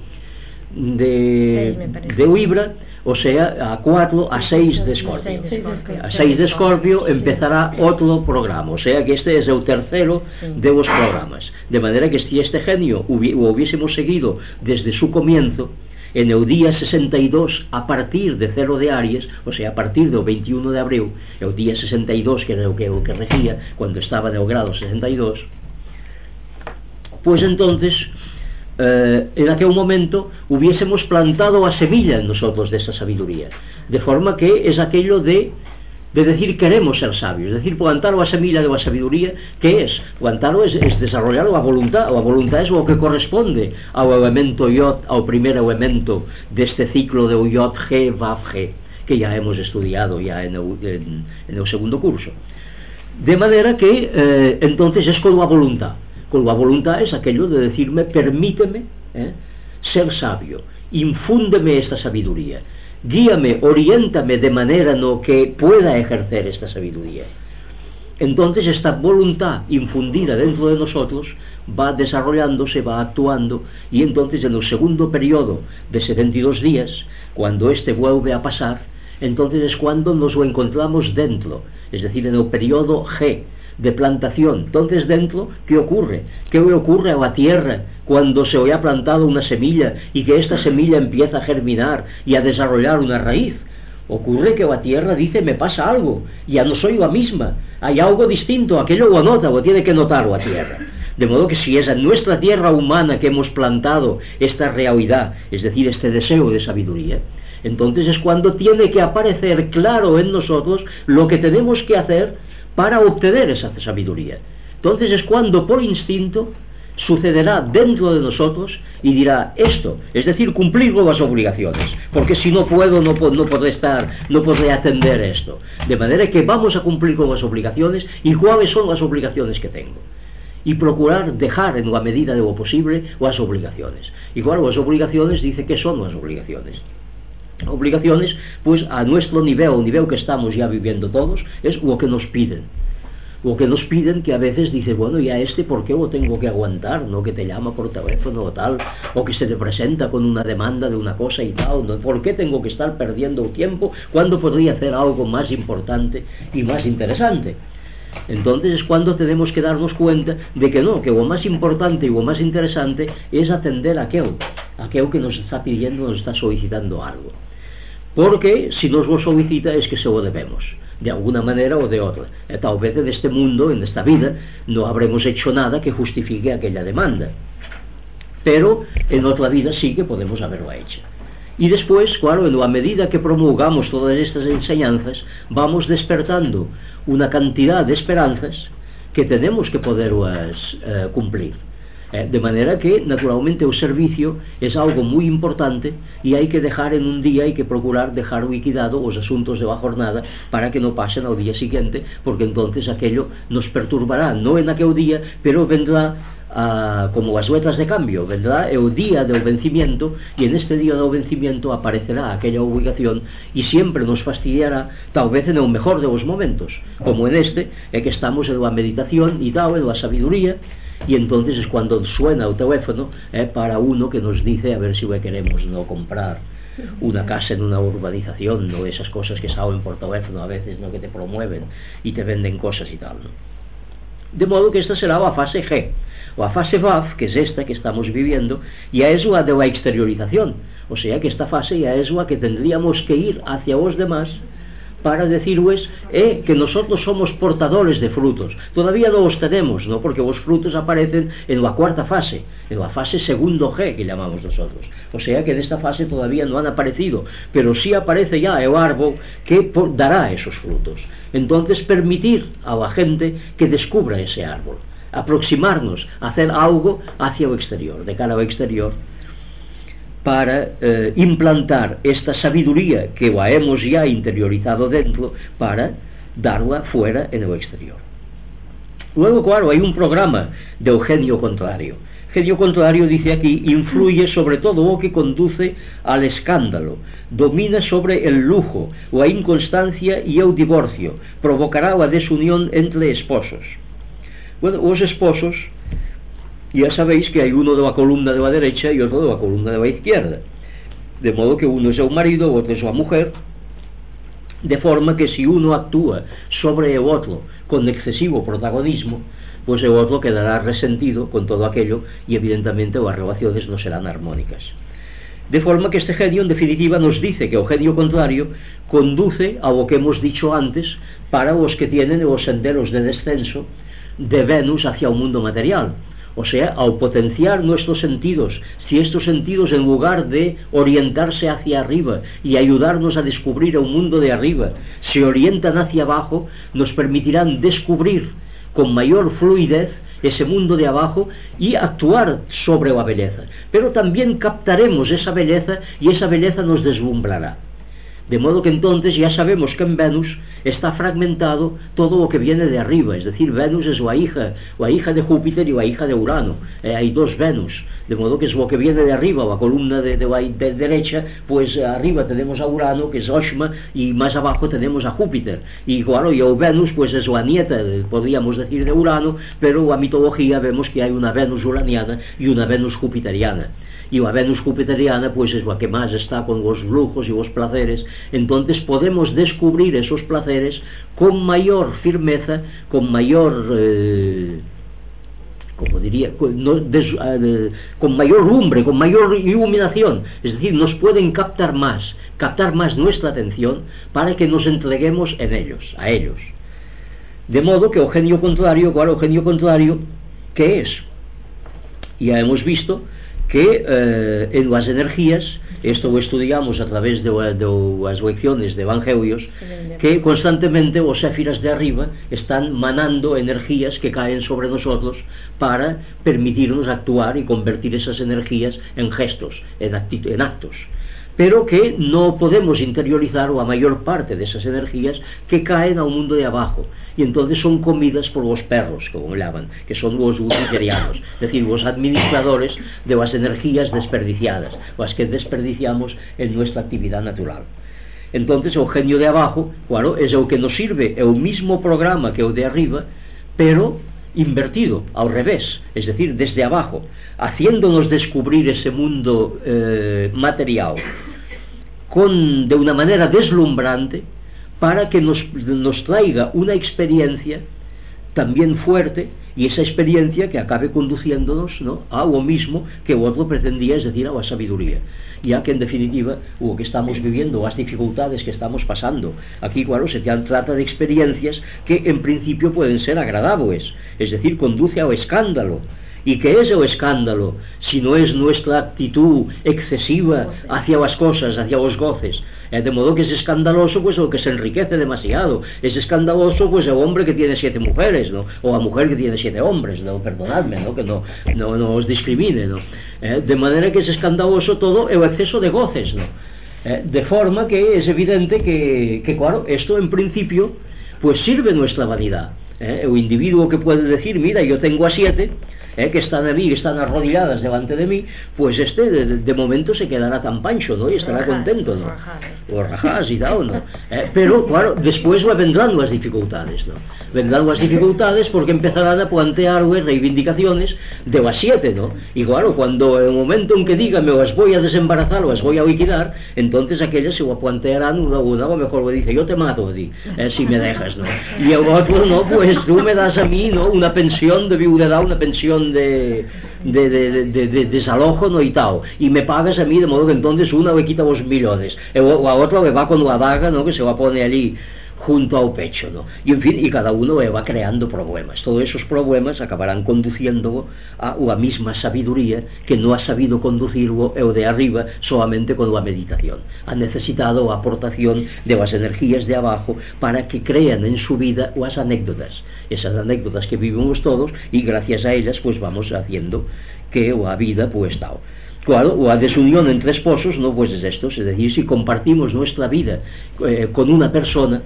Libra, o sea, a 6 de Escorpio. A 6 de Escorpio empezará otro programa, o sea que este es el tercero de los programas. De manera que si este genio lo hubiésemos seguido desde su comienzo, en el día 62, a partir de 0 de Aries, o sea, a partir del 21 de abril, el día 62, que era el que regía cuando estaba en el grado 62, pues entonces, en aquel momento, hubiésemos plantado la semilla en nosotros de esa sabiduría, de forma que es aquello de decir queremos ser sabios, es decir, plantar la semilla de la sabiduría. ¿Qué es? Plantarlo es desarrollar la voluntad es lo que corresponde al elemento Yod, al primer elemento de este ciclo de Yod, G, Vav, G, que ya hemos estudiado ya en el segundo curso. De manera que entonces es con la voluntad es aquello de decirme, permíteme ser sabio, infúndeme esta sabiduría, guíame, oriéntame de manera no que pueda ejercer esta sabiduría. Entonces esta voluntad infundida dentro de nosotros va desarrollándose, va actuando, y entonces en el segundo periodo de 72 días, cuando este vuelve a pasar, entonces es cuando nos lo encontramos dentro, es decir, en el periodo G de plantación. Entonces dentro, ¿qué ocurre? ¿Qué le ocurre a la tierra cuando se ha plantado una semilla y que esta semilla empieza a germinar y a desarrollar una raíz? Ocurre que la tierra dice, me pasa algo, ya no soy la misma, hay algo distinto, aquello lo nota, lo tiene que notar la tierra. De modo que si es en nuestra tierra humana que hemos plantado esta realidad, es decir, este deseo de sabiduría, entonces es cuando tiene que aparecer claro en nosotros lo que tenemos que hacer para obtener esa sabiduría. Entonces es cuando por instinto sucederá dentro de nosotros y dirá esto, es decir, cumplir con las obligaciones, porque si no puedo, no podré atender esto. De manera que vamos a cumplir con las obligaciones. ¿Y cuáles son las obligaciones que tengo? Y procurar dejar en la medida de lo posible las obligaciones. Y claro, las obligaciones, dice que son las obligaciones. obligaciones, pues a nuestro nivel, o nivel que estamos ya viviendo todos, es lo que nos piden. Lo que nos piden, que a veces dice, bueno, ¿y a este por qué lo tengo que aguantar? ¿No? Que te llama por teléfono o tal, o que se te presenta con una demanda de una cosa y tal, ¿no? ¿Por qué tengo que estar perdiendo tiempo cuando podría hacer algo más importante y más interesante? Entonces es cuando tenemos que darnos cuenta de que no, que lo más importante y lo más interesante es atender a aquel que nos está pidiendo, nos está solicitando algo. Porque si nos lo solicita es que se lo debemos, de alguna manera o de otra. Tal vez en este mundo, en esta vida, no habremos hecho nada que justifique aquella demanda, pero en otra vida sí que podemos haberla hecho. Y después, claro, en la medida que promulgamos todas estas enseñanzas, vamos despertando una cantidad de esperanzas que tenemos que poderlas cumplir. De manera que, naturalmente, el servicio es algo muy importante y hay que dejar en un día, hay que procurar dejar liquidado los asuntos de la jornada para que no pasen al día siguiente, porque entonces aquello nos perturbará, no en aquel día, pero vendrá como las letras de cambio, vendrá el día del vencimiento, y en este día del vencimiento aparecerá aquella obligación y siempre nos fastidiará, tal vez en el mejor de los momentos, como en este, que estamos en la meditación y tal, en la sabiduría, y entonces es cuando suena el teléfono para uno que nos dice a ver si le queremos no comprar una casa en una urbanización, ¿no? Esas cosas que salen por teléfono a veces, ¿no? Que te promueven y te venden cosas y tal, ¿no? De modo que esta será la fase G. La fase VAF, que es esta que estamos viviendo, ya es la de la exteriorización, o sea que esta fase ya es la que tendríamos que ir hacia los demás para decirles que nosotros somos portadores de frutos. Todavía no los tenemos, ¿no? Porque los frutos aparecen en la cuarta fase, en la fase segundo G, que llamamos nosotros. O sea que en esta fase todavía no han aparecido, pero sí aparece ya el árbol que dará esos frutos. Entonces permitir a la gente que descubra ese árbol, aproximarnos, hacer algo hacia el exterior, de cara al exterior, para implantar esta sabiduría que la hemos ya interiorizado dentro, para darla fuera en el exterior. Luego, claro, hay un programa de genio contrario. Genio contrario, dice aquí, influye sobre todo lo que conduce al escándalo, domina sobre el lujo, la inconstancia y el divorcio, provocará la desunión entre esposos. Bueno, los esposos, ya sabéis que hay uno de la columna de la derecha y otro de la columna de la izquierda, de modo que uno es el marido, otro es la mujer, de forma que si uno actúa sobre el otro con excesivo protagonismo, pues el otro quedará resentido con todo aquello y evidentemente las relaciones no serán armónicas. De forma que este genio en definitiva nos dice que el genio contrario conduce a lo que hemos dicho antes para los que tienen los senderos de descenso de Venus hacia un mundo material. O sea, al potenciar nuestros sentidos, si estos sentidos en lugar de orientarse hacia arriba y ayudarnos a descubrir el mundo de arriba, se orientan hacia abajo, nos permitirán descubrir con mayor fluidez ese mundo de abajo y actuar sobre la belleza. Pero también captaremos esa belleza y esa belleza nos deslumbrará. De modo que entonces ya sabemos que en Venus está fragmentado todo lo que viene de arriba, es decir, Venus es la hija de Júpiter y la hija de Urano, hay dos Venus, de modo que es lo que viene de arriba, la columna de derecha, pues arriba tenemos a Urano, que es Oshma, y más abajo tenemos a Júpiter, y claro, y el Venus pues es la nieta, podríamos decir, de Urano, pero en la mitología vemos que hay una Venus uraniana y una Venus jupiteriana. Y la Venus jupiteriana pues es la que más está con los lujos y los placeres. Entonces podemos descubrir esos placeres con mayor firmeza, con mayor con mayor lumbre, con mayor iluminación, es decir, nos pueden captar más nuestra atención para que nos entreguemos a ellos. De modo que el genio contrario, claro, el genio contrario, ¿qué es? Ya hemos visto que en las energías, esto lo estudiamos a través de las lecciones de Evangelios, que constantemente los séfiras de arriba están manando energías que caen sobre nosotros para permitirnos actuar y convertir esas energías en gestos, en actos. pero que no podemos interiorizar la mayor parte de esas energías que caen al mundo de abajo, y entonces son comidas por los perros, como llaman, que son los luciferianos, es decir, los administradores de las energías desperdiciadas, las que desperdiciamos en nuestra actividad natural. Entonces el genio de abajo, claro, es el que nos sirve el mismo programa que el de arriba, pero invertido, al revés, es decir, desde abajo, haciéndonos descubrir ese mundo material de una manera deslumbrante, para que nos traiga una experiencia también fuerte, y esa experiencia que acabe conduciéndonos, ¿no?, a lo mismo que otro pretendía, es decir, a la sabiduría, ya que en definitiva lo que estamos viviendo, las dificultades que estamos pasando aquí, claro, se trata de experiencias que en principio pueden ser agradables, es decir, conduce al escándalo. ¿Y qué es el escándalo si no es nuestra actitud excesiva hacia las cosas, hacia los goces? De modo que es escandaloso pues el que se enriquece demasiado, es escandaloso pues el hombre que tiene 7 mujeres, ¿no?, o la mujer que tiene 7 hombres, ¿no?, perdonadme, ¿no?, que no os discrimine, ¿no? De manera que es escandaloso todo el exceso de goces, ¿no? De forma que es evidente que claro, esto en principio pues sirve nuestra vanidad. El individuo que puede decir, mira, yo tengo a 7 que están a mí, que están arrodilladas delante de mí, pues de momento se quedará tan pancho, ¿no?, y estará contento, ¿no?, o rajás y tal, ¿no? Pero claro, después vendrán las dificultades, ¿no? Vendrán las dificultades porque empezarán a plantearle reivindicaciones de las 7, ¿no? Y claro, cuando el momento en que diga me las voy a desembarazar, las voy a liquidar, entonces aquellas se lo plantearán una a lo mejor le dice, yo te mato a ti, si me dejas, ¿no? Y el otro, no, pues tú me das a mí, ¿no?, una pensión de viudedad, una pensión de desalojo, no, y tal, y me pagas a mí, de modo que entonces una le quita los millones, la otra le va con la daga, ¿no?, que se la pone allí junto al pecho, ¿no? Y en fin, y cada uno le va creando problemas. Todos esos problemas acabarán conduciendo a la misma sabiduría que no ha sabido conducirlo el de arriba solamente con la meditación. Ha necesitado la aportación de las energías de abajo para que crean en su vida las anécdotas, esas anécdotas que vivimos todos, y gracias a ellas pues vamos haciendo que la vida pues tal. Claro, la desunión entre esposos, no, pues es esto, es decir, si compartimos nuestra vida con una persona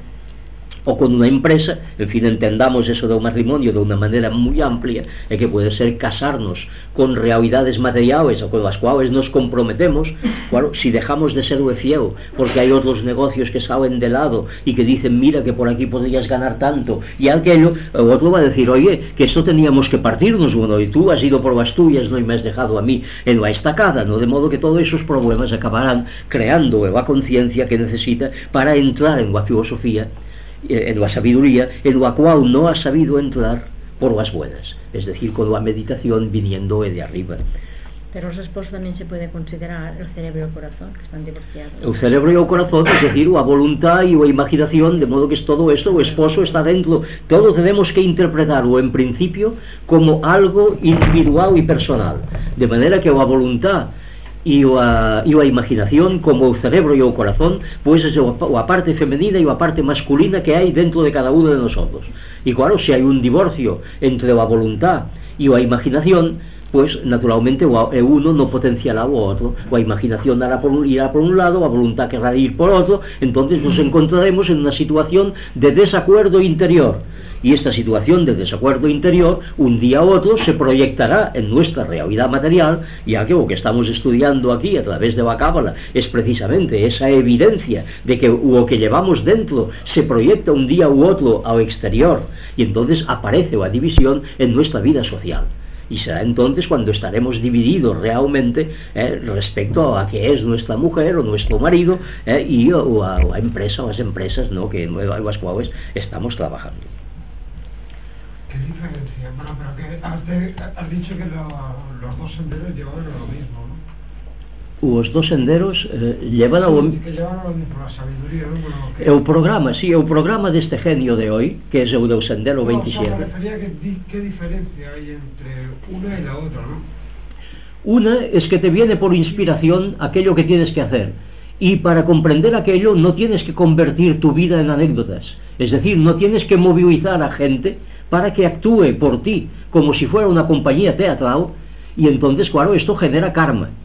o con una empresa, en fin, entendamos eso del matrimonio de una manera muy amplia, que puede ser casarnos con realidades materiales o con las cuales nos comprometemos. Claro, si dejamos de ser fiel porque hay otros negocios que salen de lado y que dicen, mira que por aquí podrías ganar tanto y aquello, el otro va a decir, oye, que esto teníamos que partirnos, bueno, y tú has ido por las tuyas, ¿no?, y me has dejado a mí en la estacada, ¿no? De modo que todos esos problemas acabarán creando la conciencia que necesita para entrar en la filosofía, en la sabiduría, en la cual no ha sabido entrar por las buenas, es decir, con la meditación viniendo de arriba. Pero los esposos también se puede considerar el cerebro y el corazón, que están divorciados. El cerebro y el corazón, es decir, la voluntad y la imaginación, de modo que es todo esto, el esposo está dentro. Todo tenemos que interpretarlo en principio como algo individual y personal, de manera que la voluntad y la imaginación, como el cerebro y el corazón, pues es la parte femenina y la parte masculina que hay dentro de cada uno de nosotros. Y claro, si hay un divorcio entre la voluntad y la imaginación, pues naturalmente uno no potenciará lo otro, la imaginación irá por un lado, la voluntad querrá ir por otro, entonces nos encontraremos en una situación de desacuerdo interior. Y esta situación de desacuerdo interior, un día u otro, se proyectará en nuestra realidad material, ya que lo que estamos estudiando aquí a través de la Cábala es precisamente esa evidencia de que lo que llevamos dentro se proyecta un día u otro al exterior, y entonces aparece la división en nuestra vida social. Y será entonces cuando estaremos divididos realmente respecto a qué es nuestra mujer o nuestro marido y a la empresa o las empresas, ¿no?, en las cuales estamos trabajando. ¿Qué diferencia? Bueno, pero que has dicho que los dos senderos llevan a lo mismo, ¿no? Los dos senderos llevan a lo mismo. Que llevan a lo mismo, la sabiduría, ¿no? Bueno, el programa, sí, el programa de este genio de hoy, que es el del sendero 27. No, me refería a qué diferencia hay entre una y la otra, ¿no? Una es que te viene por inspiración aquello que tienes que hacer. Y para comprender aquello no tienes que convertir tu vida en anécdotas. Es decir, no tienes que movilizar a gente para que actúe por ti, como si fuera una compañía teatral, y entonces, claro, esto genera karma.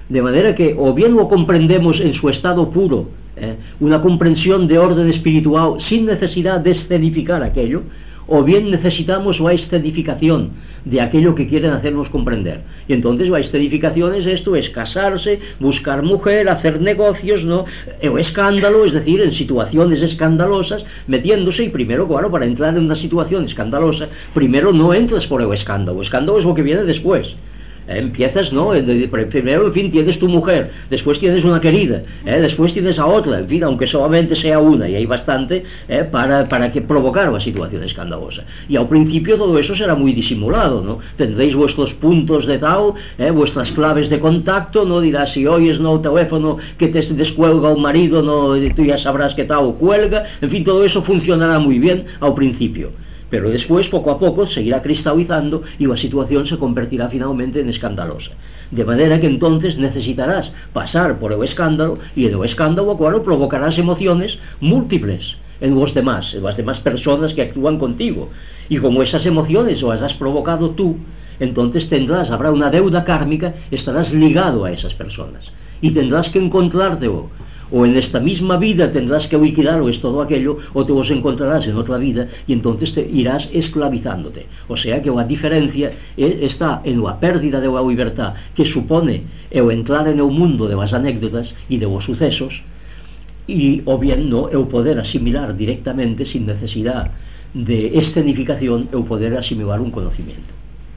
De manera que o bien lo comprendemos en su estado puro, una comprensión de orden espiritual sin necesidad de escenificar aquello, o bien necesitamos la escenificación de aquello que quieren hacernos comprender. Y entonces la escenificación es esto, es casarse, buscar mujer, hacer negocios, ¿no? O escándalo, es decir, en situaciones escandalosas, metiéndose, y primero, claro, para entrar en una situación escandalosa, primero no entras por el escándalo es lo que viene después. Empiezas, ¿no? Primero, en fin, tienes tu mujer, después tienes una querida, después tienes a otra, en fin, aunque solamente sea una, y hay bastante para que provocar la situación escandalosa. Y al principio todo eso será muy disimulado, ¿no? Tendréis vuestros puntos de tal, vuestras claves de contacto, ¿no? Dirás, si oyes, ¿no?, el teléfono que te descuelga un marido, ¿no?, tú ya sabrás que tal cuelga, en fin, todo eso funcionará muy bien al principio. Pero después, poco a poco, seguirá cristalizando y la situación se convertirá finalmente en escandalosa. De manera que entonces necesitarás pasar por el escándalo, y en el escándalo, claro, provocarás emociones múltiples en las demás personas que actúan contigo. Y como esas emociones las has provocado tú, entonces habrá una deuda kármica, estarás ligado a esas personas. Y tendrás que encontrarte o en esta misma vida tendrás que liquidar todo aquello, o te los encontrarás en otra vida, y entonces te irás esclavizándote. O sea que la diferencia está en la pérdida de la libertad que supone el entrar en el mundo de las anécdotas y de los sucesos, y o bien no el poder asimilar directamente, sin necesidad de escenificación, el poder asimilar un conocimiento.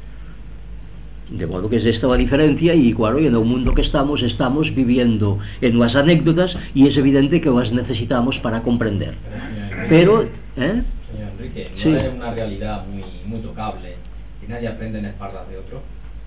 De modo que es esta la diferencia, y claro, y en el mundo que estamos viviendo en las anécdotas, y es evidente que las necesitamos para comprender. Pero, Señor Enrique, ¿no sí, es una realidad muy tocable y nadie aprende en espaldas de otro?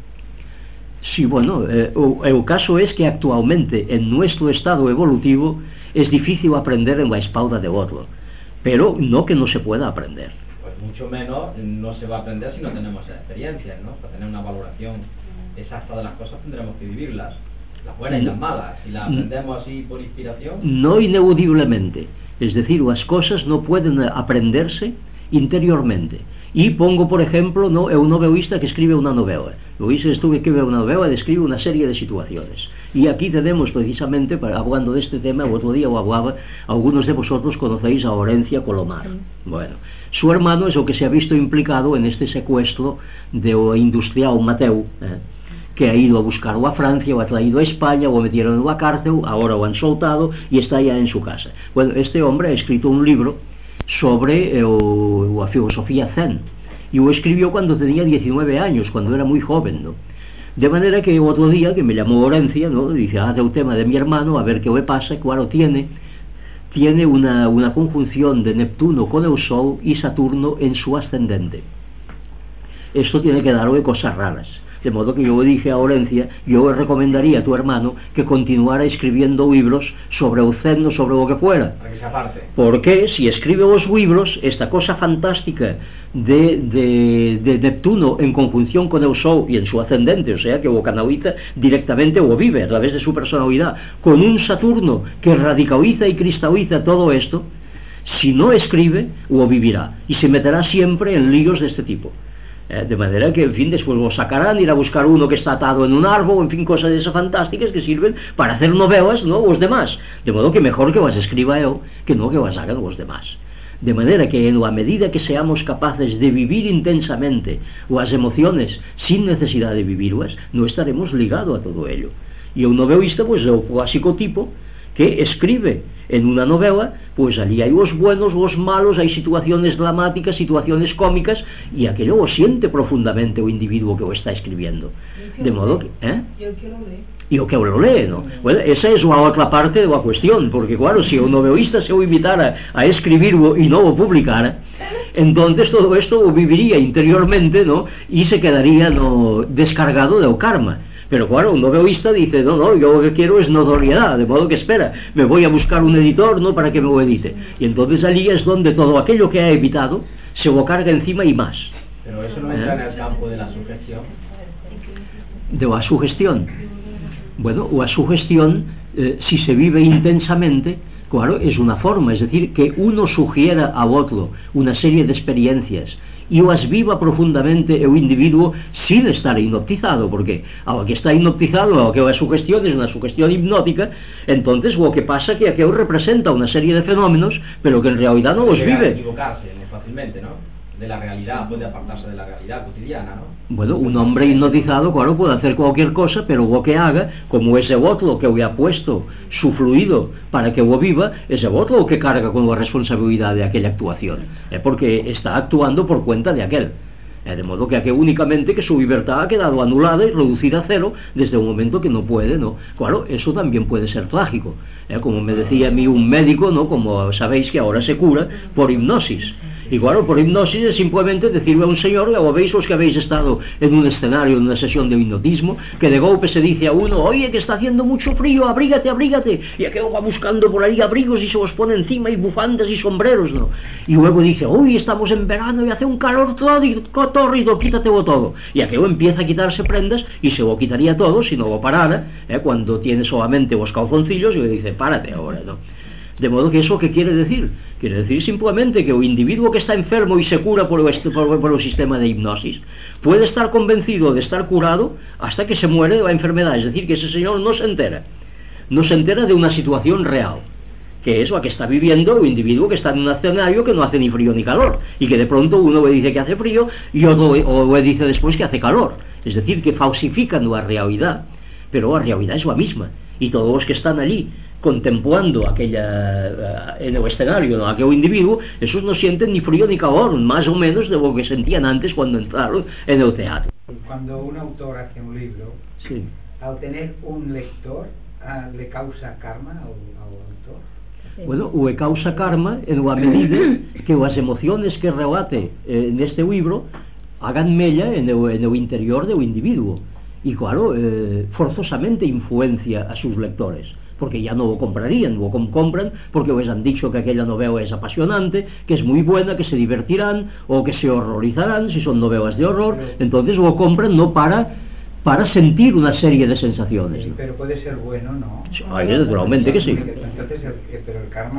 Sí, bueno, el caso es que actualmente en nuestro estado evolutivo es difícil aprender en la espalda de otro, pero no que no se pueda aprender. Pues mucho menos no se va a aprender si no tenemos experiencias, ¿no? Para tener una valoración exacta de las cosas tendremos que vivirlas, las buenas y las malas. Si las aprendemos así por inspiración... No ineludiblemente. Es decir, las cosas no pueden aprenderse interiormente. Y pongo, por ejemplo, ¿no?, un novelista que escribe una novela. Luis escribe una novela, describe una serie de situaciones. Y aquí tenemos precisamente, hablando de este tema, el otro día lo hablaba, algunos de vosotros conocéis a Orencia Colomar. Bueno, su hermano es el que se ha visto implicado en este secuestro de industrial Mateu, que ha ido a buscarlo a Francia, o ha traído a España, o metieron en la cárcel, ahora lo han soltado y está ya en su casa. Bueno, este hombre ha escrito un libro sobre la filosofía zen, y lo escribió cuando tenía 19 años, cuando era muy joven, ¿no? De manera que otro día que me llamó Orencia, ¿no?, dice, el tema de mi hermano, a ver qué le pasa. Claro, tiene una conjunción de Neptuno con el Sol y Saturno en su ascendente. Esto tiene que darle cosas raras. De modo que yo le dije a Orencia, yo le recomendaría a tu hermano que continuara escribiendo libros sobre el zen o sobre lo que fuera. Para que se aparte. Porque si escribe los libros, esta cosa fantástica de Neptuno en conjunción con el Sol y en su ascendente, o sea que lo canaliza directamente o vive a través de su personalidad, con un Saturno que radicaliza y cristaliza todo esto, si no escribe, lo vivirá y se meterá siempre en líos de este tipo. De manera que, en fin, después lo sacarán, ir a buscar uno que está atado en un árbol, en fin, cosas de esas fantásticas que sirven para hacer novelas, ¿no?, los demás. De modo que mejor que las escriba él, que no que las hagan los demás. De manera que en la medida que seamos capaces de vivir intensamente las emociones sin necesidad de vivirlas, no estaremos ligados a todo ello. Y un novelista, pues el clásico tipo que escribe en una novela, pues allí hay los buenos, los malos, hay situaciones dramáticas, situaciones cómicas, y aquello lo siente profundamente el individuo que lo está escribiendo. De modo que... Y el que lo lee, ¿no? Bueno, esa es la otra parte de la cuestión, porque claro, si un novelista se lo invitara a escribirlo y no lo publicara, entonces todo esto lo viviría interiormente, ¿no?, y se quedaría, ¿no?, descargado del karma. Pero claro, un novelista dice, no, yo lo que quiero es notoriedad, de modo que espera, me voy a buscar un editor, ¿no?, para que me lo edite. Y entonces allí es donde todo aquello que ha evitado se lo carga encima y más. Pero eso no entra en el campo de la sugestión. De la sugestión. Bueno, la sugestión, si se vive intensamente, claro, es una forma, es decir, que uno sugiera a otro una serie de experiencias y o as viva profundamente el individuo sin estar hipnotizado, porque ao que está hipnotizado, ao que a sugestión es una sugestión hipnótica, entonces lo que pasa que aquello representa una serie de fenómenos, pero que en realidad no los vive. Equivocarse fácilmente, ¿no? De la realidad, puede apartarse de la realidad cotidiana, ¿no? Bueno, un hombre hipnotizado, claro, puede hacer cualquier cosa, pero lo que haga, como ese otro que le ha puesto su fluido para que lo viva, ese otro que carga con la responsabilidad de aquella actuación, porque está actuando por cuenta de aquel. De modo que únicamente que su libertad ha quedado anulada y reducida a cero desde un momento que no puede, ¿no? Claro, eso también puede ser trágico. Como me decía a mí un médico, ¿no? Como sabéis que ahora se cura por hipnosis. Y claro, por hipnosis es simplemente decirle a un señor, o veis los que habéis estado en un escenario, en una sesión de hipnotismo, que de golpe se dice a uno, oye, que está haciendo mucho frío, abrígate, abrígate, y aquello va buscando por ahí abrigos y se los pone encima, y bufandas y sombreros, ¿no? Y luego dice, uy, estamos en verano y hace un calor tórrido, quítatelo todo. Y aquello empieza a quitarse prendas y se lo quitaría todo si no lo parara, cuando tiene solamente los calzoncillos y le dice, párate ahora, ¿no? De modo que eso, ¿qué quiere decir? Quiere decir simplemente que el individuo que está enfermo y se cura por el sistema de hipnosis puede estar convencido de estar curado hasta que se muere de la enfermedad. Es decir, que ese señor no se entera de una situación real, que es la que está viviendo el individuo que está en un escenario que no hace ni frío ni calor, y que de pronto uno le dice que hace frío y otro le dice después que hace calor. Es decir, que falsifican la realidad, pero la realidad es la misma, y todos los que están allí contemplando aquella en el escenario, ¿no? Aquel individuo, esos no sienten ni frío ni calor, más o menos de lo que sentían antes cuando entraron en el teatro. Cuando un autor hace un libro, sí, al tener un lector, ¿le causa karma al autor? Sí. Bueno, le causa karma en la medida que las emociones que relate en este libro hagan mella en el interior del individuo, y claro, forzosamente influencia a sus lectores, porque ya no lo comprarían, lo compran porque les han dicho que aquella novela es apasionante, que es muy buena, que se divertirán o que se horrorizarán si son novelas de horror. Entonces lo compran no para sentir una serie de sensaciones. Sí, pero puede ser bueno, ¿no? Ay, naturalmente que sí. Entonces, pero el karma...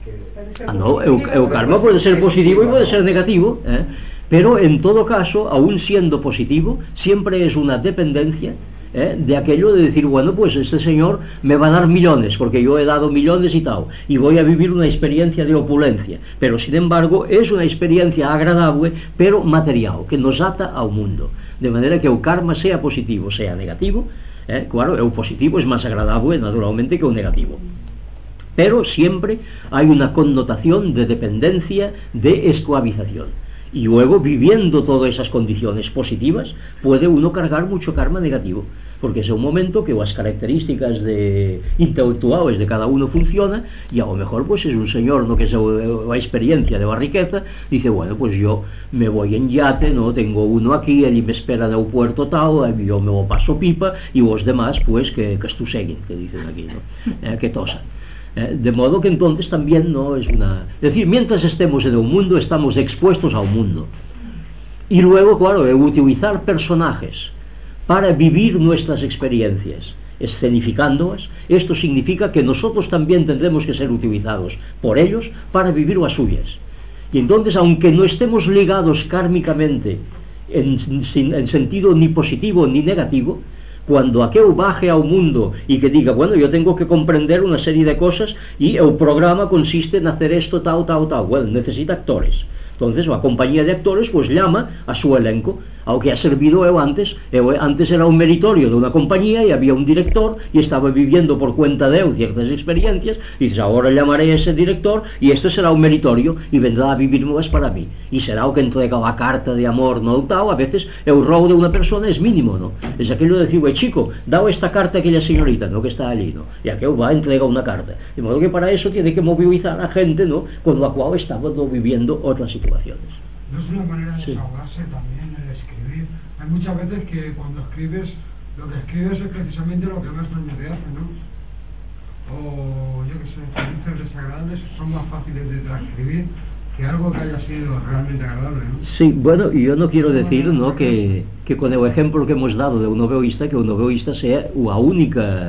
No, el karma puede ser positivo y puede ser negativo, pero en todo caso, aún siendo positivo, siempre es una dependencia de aquello de decir, bueno, pues este señor me va a dar millones, porque yo he dado millones y tal, y voy a vivir una experiencia de opulencia, pero sin embargo es una experiencia agradable, pero material, que nos ata al mundo, de manera que el karma sea positivo, sea negativo, claro, el positivo es más agradable naturalmente que el negativo, pero siempre hay una connotación de dependencia, de esclavización. Y luego, viviendo todas esas condiciones positivas, puede uno cargar mucho karma negativo, porque es un momento que las características intelectuales de cada uno funcionan, y a lo mejor pues es un señor, ¿no?, que es la experiencia de la riqueza, dice, bueno, pues yo me voy en yate, ¿no?, tengo uno aquí, él me espera en el puerto tal, yo me lo paso pipa, y los demás pues que estoseguen, que dicen aquí, ¿no? Que tosan. De modo que entonces también no es una... Es decir, mientras estemos en el mundo, estamos expuestos al mundo. Y luego, claro, utilizar personajes para vivir nuestras experiencias, escenificándolas, esto significa que nosotros también tendremos que ser utilizados por ellos para vivir las suyas. Y entonces, aunque no estemos ligados kármicamente en sentido ni positivo ni negativo, cuando aquel baje al mundo y que diga, bueno, yo tengo que comprender una serie de cosas y el programa consiste en hacer esto, tal, bueno, necesita actores. Entonces la compañía de actores pues llama a su elenco, aunque ha servido él antes era un meritorio de una compañía y había un director y estaba viviendo por cuenta de él ciertas experiencias, y dices, ahora llamaré a ese director y este será un meritorio y vendrá a vivir más para mí, y será el que entrega la carta de amor, no tal. A veces el rol de una persona es mínimo, ¿no? Es aquello de decir, chico, dao esta carta a aquella señorita, ¿no?, que está allí, ¿no? Y aquel va a entregar una carta, de modo que para eso tiene que movilizar a gente, ¿no?, con la cual estamos viviendo otras situaciones. No es una manera de Sí. desahogarse también el escribir. Hay muchas veces que cuando escribes, lo que escribes es precisamente lo que más daño te hace, ¿no? O yo qué sé, experiencias desagradables son más fáciles de transcribir que algo que haya sido realmente agradable, ¿no? Sí, bueno, y yo no quiero decir, ¿no?, que con el ejemplo que hemos dado de un novelista, que un novelista sea la única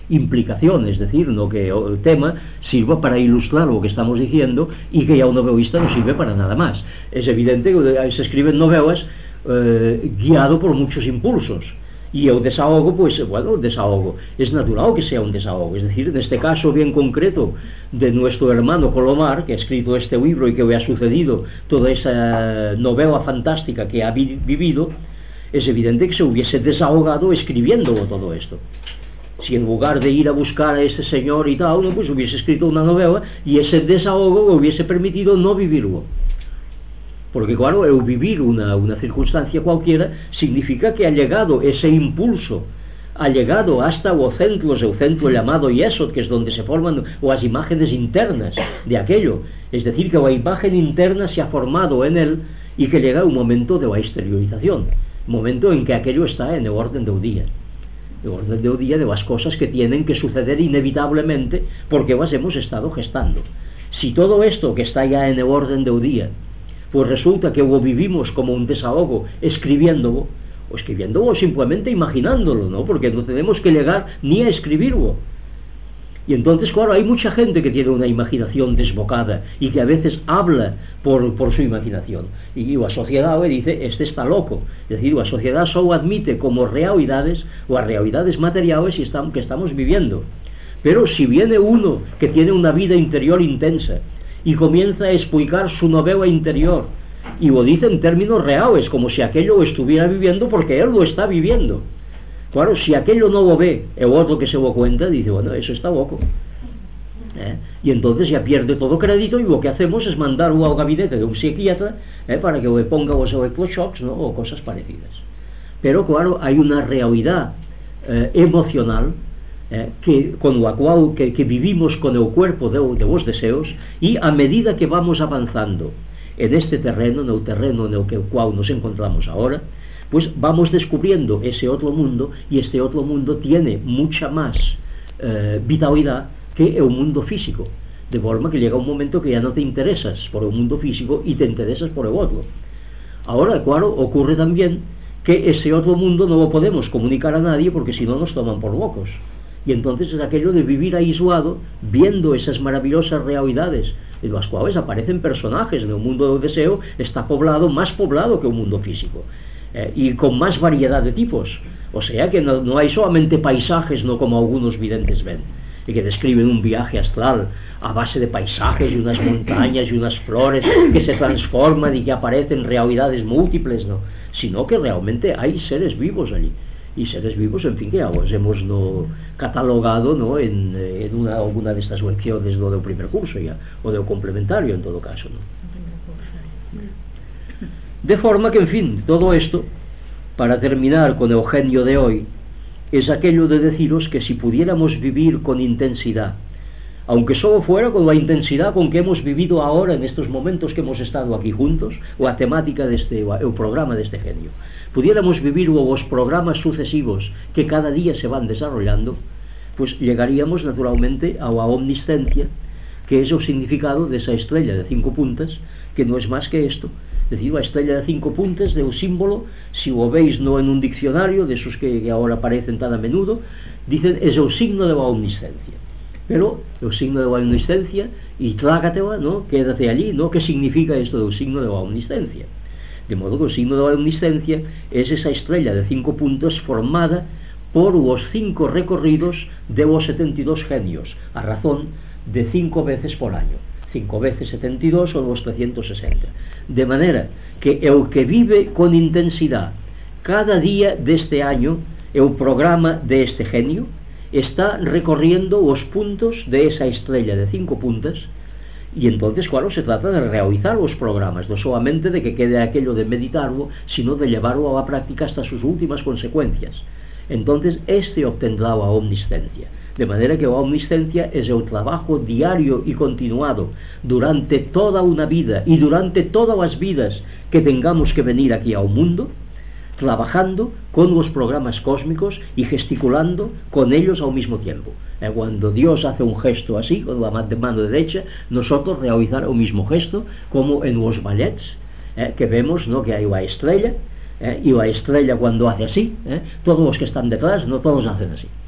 implicación, es decir, no que el tema sirva para ilustrar lo que estamos diciendo y que ya un novelista no sirve para nada más. Es evidente que se escriben novelas guiado por muchos impulsos. Y el desahogo, pues bueno, el desahogo es natural que sea un desahogo, es decir, en este caso bien concreto de nuestro hermano Colomar, que ha escrito este libro y que le ha sucedido toda esa novela fantástica que ha vivido, es evidente que se hubiese desahogado escribiéndolo todo esto. Si en lugar de ir a buscar a ese señor y tal, pues hubiese escrito una novela y ese desahogo le hubiese permitido no vivirlo. Porque claro, el vivir una circunstancia cualquiera significa que ha llegado ese impulso, ha llegado hasta los centros, el centro llamado Yesod, que es donde se forman las imágenes internas de aquello. Es decir, que la imagen interna se ha formado en él y que llega un momento de la exteriorización, momento en que aquello está en el orden del día. El orden del día de las cosas que tienen que suceder inevitablemente porque las hemos estado gestando. Si todo esto que está ya en el orden del día, pues resulta que lo vivimos como un desahogo escribiéndolo, o simplemente imaginándolo, ¿no? Porque no tenemos que llegar ni a escribirlo. Y entonces, claro, hay mucha gente que tiene una imaginación desbocada y que a veces habla por su imaginación. Y la sociedad le dice, este está loco. Es decir, la sociedad solo admite como realidades, las realidades materiales que estamos viviendo. Pero si viene uno que tiene una vida interior intensa, y comienza a explicar su novela interior y lo dice en términos reales, como si aquello lo estuviera viviendo porque él lo está viviendo. Claro, si aquello no lo ve el otro que se lo cuenta, dice, bueno, eso está loco, y entonces ya pierde todo crédito y lo que hacemos es mandarlo al gabinete de un psiquiatra para que le ponga los electroshocks, ¿no? O cosas parecidas. Pero claro, hay una realidad emocional con la cual que vivimos con el cuerpo de los deseos, y a medida que vamos avanzando en este terreno, en el terreno en el cual nos encontramos ahora, pues vamos descubriendo ese otro mundo, y este otro mundo tiene mucha más vitalidad que el mundo físico, de forma que llega un momento que ya no te interesas por el mundo físico y te interesas por el otro. Ahora, claro, ocurre también que ese otro mundo no lo podemos comunicar a nadie porque si no nos toman por locos. Y entonces es aquello de vivir aislado, viendo esas maravillosas realidades, en las cuales aparecen personajes. En el mundo del deseo está poblado, más poblado que un mundo físico, y con más variedad de tipos. O sea que no hay solamente paisajes, no como algunos videntes ven, y que describen un viaje astral a base de paisajes y unas montañas y unas flores que se transforman y que aparecen realidades múltiples, no, sino que realmente hay seres vivos allí. Y seres vivos, en fin, que ya los hemos catalogado, ¿no? en alguna de estas lecciones del primer curso ya, o del complementario en todo caso, ¿no? De forma que, en fin, todo esto, para terminar con el genio de hoy, es aquello de deciros que si pudiéramos vivir con intensidad, aunque solo fuera con la intensidad con que hemos vivido ahora en estos momentos que hemos estado aquí juntos, la temática de el programa de este genio, pudiéramos vivir los programas sucesivos que cada día se van desarrollando, pues llegaríamos naturalmente a la omniscencia, que es el significado de esa estrella de 5 puntas, que no es más que esto. Es decir, la estrella de 5 puntas del símbolo, si lo veis no en un diccionario, de esos que ahora aparecen tan a menudo, dicen es el signo de la omniscencia. Pero el signo de la omniscencia, y trágatela, ¿no? Quédate allí, ¿no? ¿Qué significa esto del signo de la omniscencia? De modo que el signo de la omniscencia es esa estrella de 5 puntos formada por los 5 recorridos de los 72 genios, a razón de 5 veces por año. 5 veces 72 son los 360. De manera que el que vive con intensidad cada día de este año el programa de este genio, está recorriendo los puntos de esa estrella de 5 puntas, y entonces, claro, se trata de realizar los programas, no solamente de que quede aquello de meditarlo, sino de llevarlo a la práctica hasta sus últimas consecuencias. Entonces, obtendrá la omniscencia. De manera que la omniscencia es el trabajo diario y continuado durante toda una vida y durante todas las vidas que tengamos que venir aquí a un mundo, trabajando con los programas cósmicos y gesticulando con ellos al mismo tiempo. Cuando Dios hace un gesto así, con la mano derecha, nosotros realizar el mismo gesto, como en los ballets, que vemos, ¿no? Que hay la estrella, y la estrella cuando hace así, todos los que están detrás, no todos hacen así.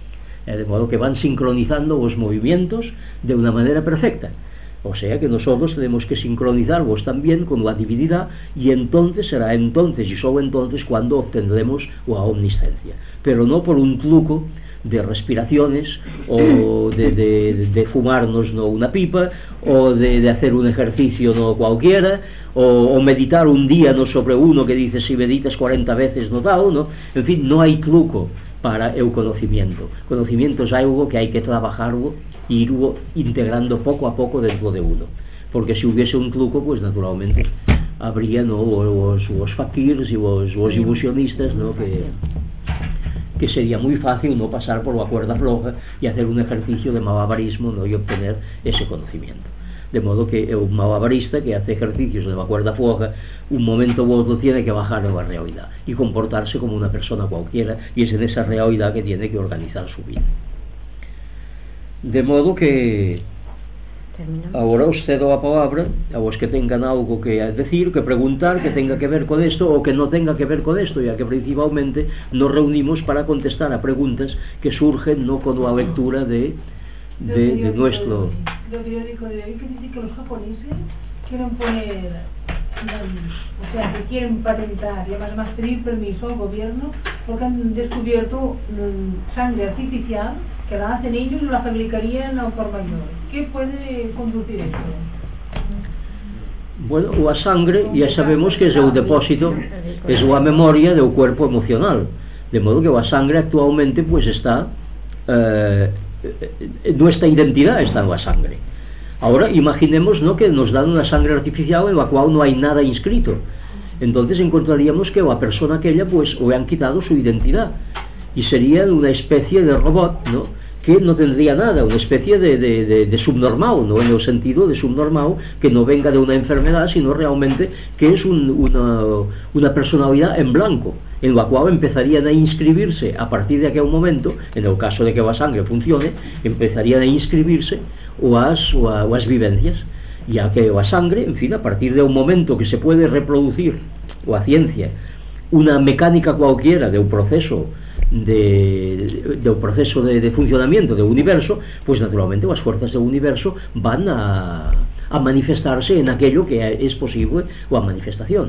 de modo que van sincronizando os movimientos de una manera perfecta. O sea que nosotros tenemos que sincronizarlos también con la divinidad, y entonces será entonces y solo entonces cuando obtendremos la omnisciencia, pero no por un truco de respiraciones o de fumarnos no una pipa, o de hacer un ejercicio no cualquiera, o meditar un día no sobre uno que dice si meditas 40 veces no tal, ¿no? En fin, no hay truco para el conocimiento. Conocimiento es algo que hay que trabajarlo e irlo integrando poco a poco dentro de uno, porque si hubiese un truco, pues naturalmente habría, ¿no?, los fakirs y los ilusionistas, ¿no?, que sería muy fácil no pasar por la cuerda floja y hacer un ejercicio de malabarismo, ¿no?, y obtener ese conocimiento. De modo que un malabarista que hace ejercicios de la cuerda floja, un momento u otro tiene que bajar a la realidad y comportarse como una persona cualquiera, y es en esa realidad que tiene que organizar su vida. De modo que ahora os cedo la palabra a los que tengan algo que decir, que preguntar, que tenga que ver con esto o que no tenga que ver con esto, ya que principalmente nos reunimos para contestar a preguntas que surgen no con la lectura de nuestro... Del periódico de hoy, que dice que los japoneses quieren poner, o sea, que quieren patentar y además pedir permiso al gobierno porque han descubierto sangre artificial que la hacen ellos y la fabricarían a un por mayor. ¿Qué puede conducir esto? Bueno, la sangre ya sabemos que es el depósito, es la memoria del cuerpo emocional, de modo que la sangre actualmente pues está, nuestra identidad está en la sangre. Ahora imaginemos, ¿no?, que nos dan una sangre artificial en la cual no hay nada inscrito. Entonces encontraríamos que a la persona aquella pues le han quitado su identidad y sería una especie de robot, ¿no?, que no tendría nada, una especie de subnormal, ¿no?, en el sentido de subnormal que no venga de una enfermedad, sino realmente que es una personalidad en blanco, en la cual empezarían a inscribirse a partir de aquel momento, en el caso de que la sangre funcione, empezarían a inscribirse las vivencias, ya que la sangre, en fin, a partir de un momento que se puede reproducir la ciencia, una mecánica cualquiera de un proceso de funcionamiento del universo, pues naturalmente las fuerzas del universo van a manifestarse en aquello que es posible la manifestación.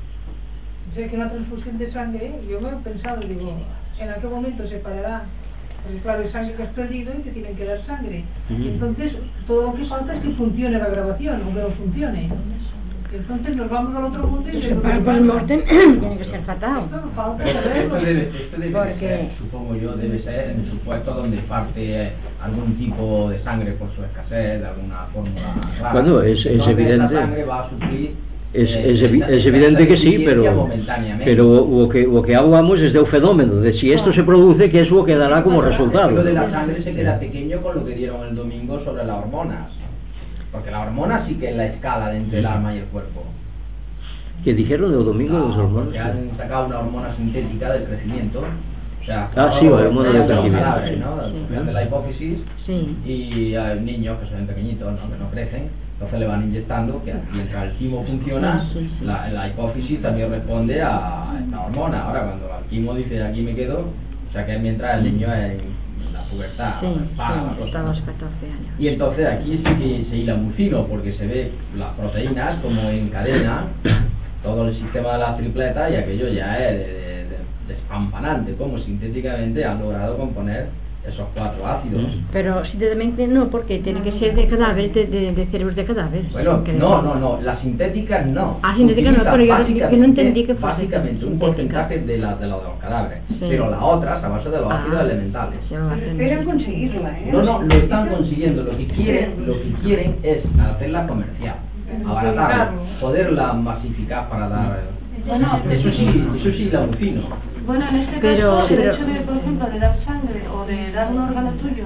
O sea, que una transfusión de sangre, yo me he pensado, digo, en aquel momento se parará, porque claro, es sangre que has perdido y te tienen que dar sangre. Y entonces, todo lo que falta es que funcione la grabación, aunque no funcione. Entonces nos vamos al otro mundo y se para por el morten tiene que ser fatal. Esto debe ser, supongo yo, debe ser en supuestos donde parte algún tipo de sangre por su escasez, de alguna fórmula rara. Bueno, es evidente. Esa sangre va a suplir, es evidente que sí, pero lo que hablamos es del fenómeno, de si esto se produce, qué es lo que dará como resultado. Lo de la sangre se queda pequeño con lo que dieron el domingo sobre las hormonas. Porque la hormona sí que es la escala entre el alma y el cuerpo. ¿Qué dijeron el domingo de los hormonas? Que han sacado una hormona sintética del crecimiento. O sea, sí, la hormona del crecimiento. Cadáveres, ¿no? De la hipófisis, y hay niños que son pequeñitos, ¿no?, que no crecen. Entonces le van inyectando, que mientras el quimo funciona, la hipófisis también responde a esta hormona. Ahora cuando el quimo dice aquí me quedo, o sea que mientras el niño es la pubertad, hasta los 14 años. Y entonces aquí sí que se hila muy fino, porque se ve las proteínas como en cadena, todo el sistema de las tripletas, y aquello ya es despampanante, como sintéticamente han logrado componer esos 4 ácidos. Pero sintéticamente no, porque tiene que ser de cadáveres, de cerebros de cadáveres. Bueno, no, las sintéticas no. Sintéticas no, pero yo no entendí que fuese básicamente un porcentaje de los cadáveres, pero las otras a base de los ácidos elementales. Esperan conseguirla, ¿eh? No, lo están consiguiendo. Lo que quieren es hacerla comercial, abaratarla, poderla masificar para dar. Eso sí la alucino. Bueno, en este caso, el hecho de, por ejemplo, de dar sangre o de dar un órgano tuyo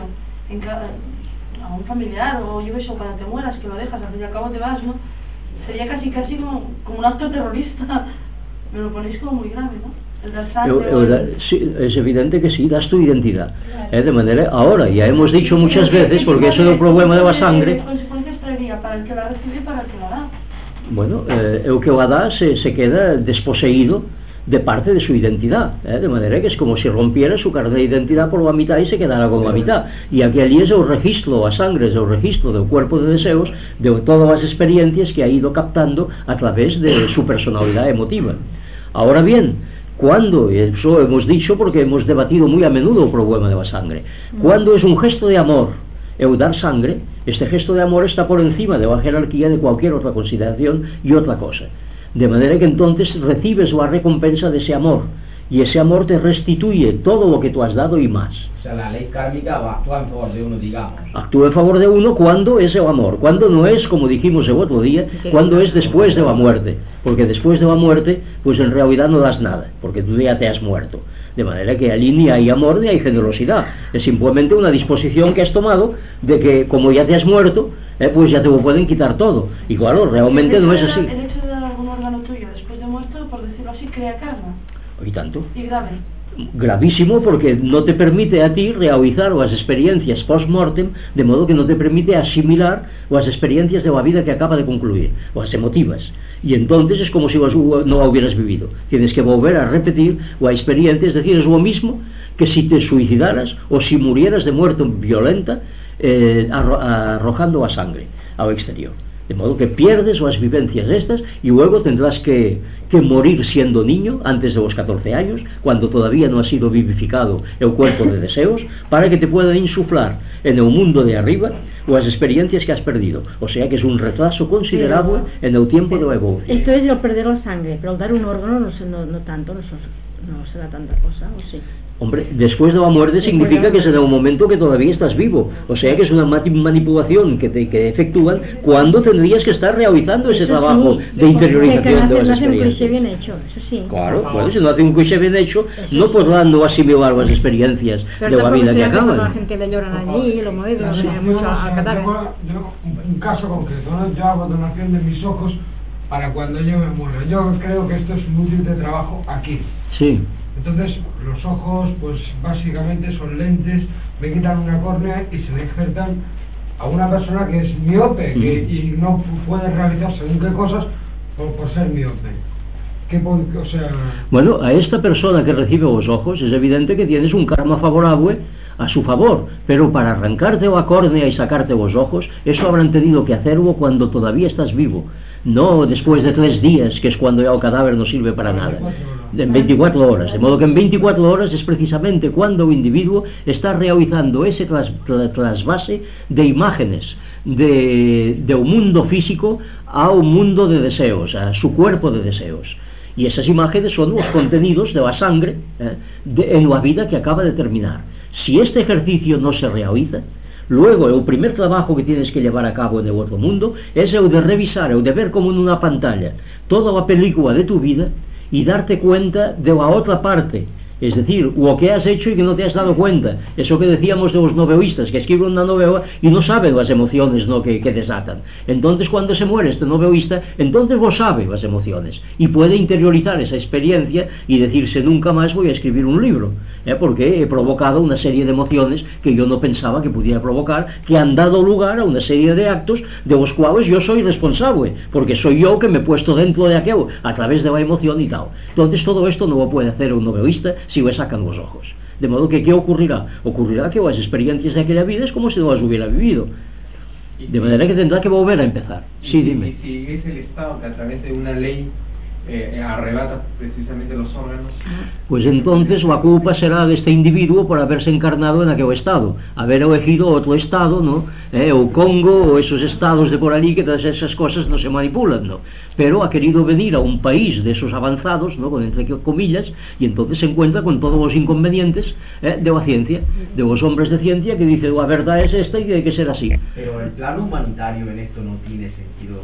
a un familiar, o yo eso, cuando te mueras, que lo dejas, al fin y al cabo te vas, ¿no? Sería casi como un acto terrorista. Me lo ponéis como muy grave, ¿no? El dar sangre. Sí, es evidente que sí, das tu identidad. De manera, ahora, ya hemos dicho muchas veces, porque eso es el problema de la sangre. ¿Qué consecuencias traería para el que la recibe y para el que la da? Bueno, el que la da se queda desposeído de parte de su identidad, de manera que es como si rompiera su carta de identidad por la mitad y se quedara con la mitad. Y aquí allí es el registro a sangre, es el registro del cuerpo de deseos, de todas las experiencias que ha ido captando a través de su personalidad emotiva. Ahora bien, cuando, eso hemos dicho porque hemos debatido muy a menudo el problema de la sangre, cuando es un gesto de amor el dar sangre, este gesto de amor está por encima de la jerarquía de cualquier otra consideración y otra cosa. De manera que entonces recibes la recompensa de ese amor, y ese amor te restituye todo lo que tú has dado y más. O sea, la ley kármica va a actuar en favor de uno, digamos. Actúa en favor de uno cuando es el amor, cuando no es, como dijimos el otro día, cuando es después de la muerte. Porque después de la muerte, pues en realidad no das nada, porque tú ya te has muerto. De manera que allí ni hay amor ni hay generosidad. Es simplemente una disposición que has tomado de que como ya te has muerto, pues ya te lo pueden quitar todo. Y claro, realmente no es así. El hecho de dar algún órgano tuyo después de muerto, por decirlo así, crea karma. Y tanto. Y grave. Gravísimo, porque no te permite a ti realizar las experiencias post-mortem, de modo que no te permite asimilar las experiencias de la vida que acaba de concluir, las emotivas. Y entonces es como si no la hubieras vivido. Tienes que volver a repetir la experiencia, es decir, es lo mismo que si te suicidaras o si murieras de muerte violenta arrojando a sangre al exterior. De modo que pierdes las vivencias estas y luego tendrás que morir siendo niño antes de los 14 años, cuando todavía no ha sido vivificado el cuerpo de deseos, para que te puedan insuflar en el mundo de arriba las experiencias que has perdido. O sea que es un retraso considerable en el tiempo de la evolución. Esto es el perder la sangre, pero al dar un órgano no tanto, no será tanta cosa, ¿o sí? Hombre, después de la muerte significa que será un momento que todavía estás vivo. O sea que es una manipulación que efectúan cuando tendrías que estar realizando ese trabajo de interiorización de las experiencias. Bien hecho, eso sí. Claro, bueno, si no hace un cliché bien hecho, no podrán no asimilar las experiencias de la vida que acaban. La gente le lloran allí, lo mueven, mucho al cadáver. Un caso concreto, ¿no? Yo hago donación de mis ojos para cuando yo me muera. Yo creo que esto es un útil de trabajo aquí. Sí. Entonces, los ojos, pues básicamente son lentes, me quitan una córnea y se le injertan a una persona que es miope y no puede realizar según qué cosas por ser miope. O sea... Bueno, a esta persona que recibe los ojos es evidente que tienes un karma favorable a su favor, pero para arrancarte la córnea y sacarte los ojos, eso habrán tenido que hacerlo cuando todavía estás vivo, no después de 3 días, que es cuando ya el cadáver no sirve para nada, en 24 horas, de modo que en 24 horas es precisamente cuando el individuo está realizando ese trasvase de imágenes de un mundo físico a un mundo de deseos, a su cuerpo de deseos. Y esas imágenes son los contenidos de la sangre en la vida que acaba de terminar. Si este ejercicio no se realiza, luego el primer trabajo que tienes que llevar a cabo en el otro mundo es el de revisar, el de ver como en una pantalla toda la película de tu vida y darte cuenta de la otra parte, es decir, lo que has hecho y que no te has dado cuenta. Eso que decíamos de los novelistas, que escriben una novela y no saben las emociones, ¿no?, que desatan. Entonces cuando se muere este novelista, entonces lo sabe las emociones y puede interiorizar esa experiencia y decirse: nunca más voy a escribir un libro, porque he provocado una serie de emociones que yo no pensaba que pudiera provocar, que han dado lugar a una serie de actos de los cuales yo soy responsable, porque soy yo que me he puesto dentro de aquello a través de la emoción y tal. Entonces todo esto no lo puede hacer un novelista si le sacan los ojos. De modo que ¿qué ocurrirá? Ocurrirá que las experiencias de aquella vida es como si no las hubiera vivido. De manera que tendrá que volver a empezar. Sí, dime. Y si es el Estado que a través de una ley arrebata precisamente los órganos, pues entonces la culpa será de este individuo por haberse encarnado en aquel estado, haber elegido otro estado, ¿no? O Congo o esos estados de por allí, que todas esas cosas no se manipulan, ¿no? Pero ha querido venir a un país de esos avanzados, ¿no?, con entre comillas, y entonces se encuentra con todos los inconvenientes de la ciencia, de los hombres de ciencia que dicen: la verdad es esta y tiene que ser así. Pero el plano humanitario en esto no tiene sentido.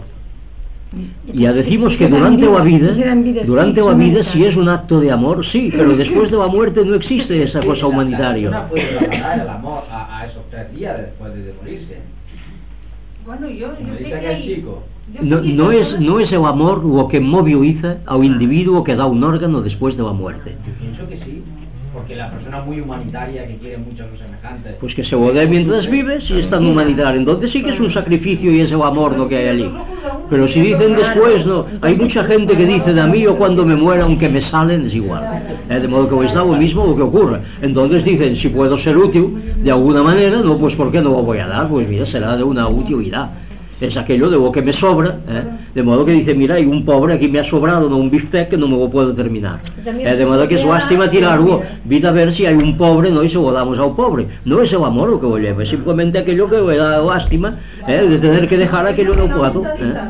Ya decimos que durante la vida si es un acto de amor, sí, pero después de la muerte no existe esa cosa humanitaria. La persona puede regalar el amor a esos 3 días después de morirse. Bueno, yo dice que el chico. No es el amor lo que moviliza al individuo que da un órgano después de la muerte. Yo pienso que sí, porque la persona muy humanitaria que quiere mucho a sus semejantes, pues que se ode mientras vive, si es tan humanitario, entonces sí que es un sacrificio y ese amor lo que hay allí. Pero si dicen después, no, hay mucha gente que dice, de mí o cuando me muera, aunque me salen, es igual. De modo que es lo mismo lo que ocurre. Entonces dicen, si puedo ser útil de alguna manera, no, pues ¿por qué no lo voy a dar? Pues mira, será de una utilidad. Es aquello de lo que me sobra, de modo que dice, mira, hay un pobre aquí me ha sobrado, no un bistec que no me lo puedo terminar. De modo que es lástima tirarlo, vida a ver si hay un pobre, no, y se lo damos al pobre. No es el amor lo que lo lleva, es simplemente aquello que le da lástima, de tener que dejar aquello no puedo.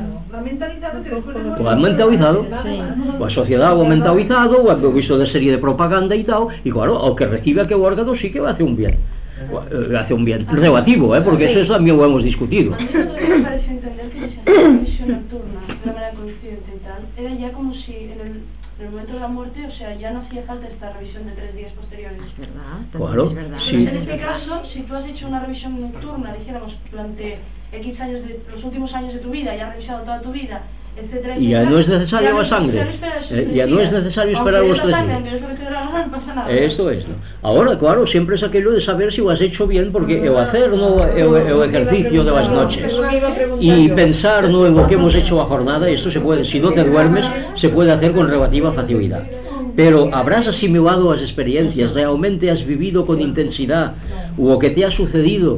Lo han mentalizado, la sociedad lo ha mentalizado, lo ha visto de serie de propaganda y tal, y claro, aunque recibe aquel órgano sí que va a hacer un bien. Hace un bien relativo, porque eso también lo hemos discutido. A mí me parece entender que la revisión nocturna, de una manera consciente y tal, era ya como si en el momento de la muerte, o sea, ya no hacía falta esta revisión de 3 días posteriores. Es verdad, claro, es verdad. sí. En este caso, si tú has hecho una revisión nocturna, dijéramos, durante X años de los últimos años de tu vida, ya has revisado toda tu vida, etcétera, y ya no es necesario la sangre, ya no es necesario esperar los 3 días. Esto es, ¿no? Ahora, claro, siempre es aquello de saber si lo has hecho bien, porque el hacer no el ejercicio de las noches y pensar no en lo que hemos hecho la jornada, esto se puede, si no te duermes, se puede hacer con relativa facilidad. Pero habrás asimilado las experiencias, realmente has vivido con intensidad lo que te ha sucedido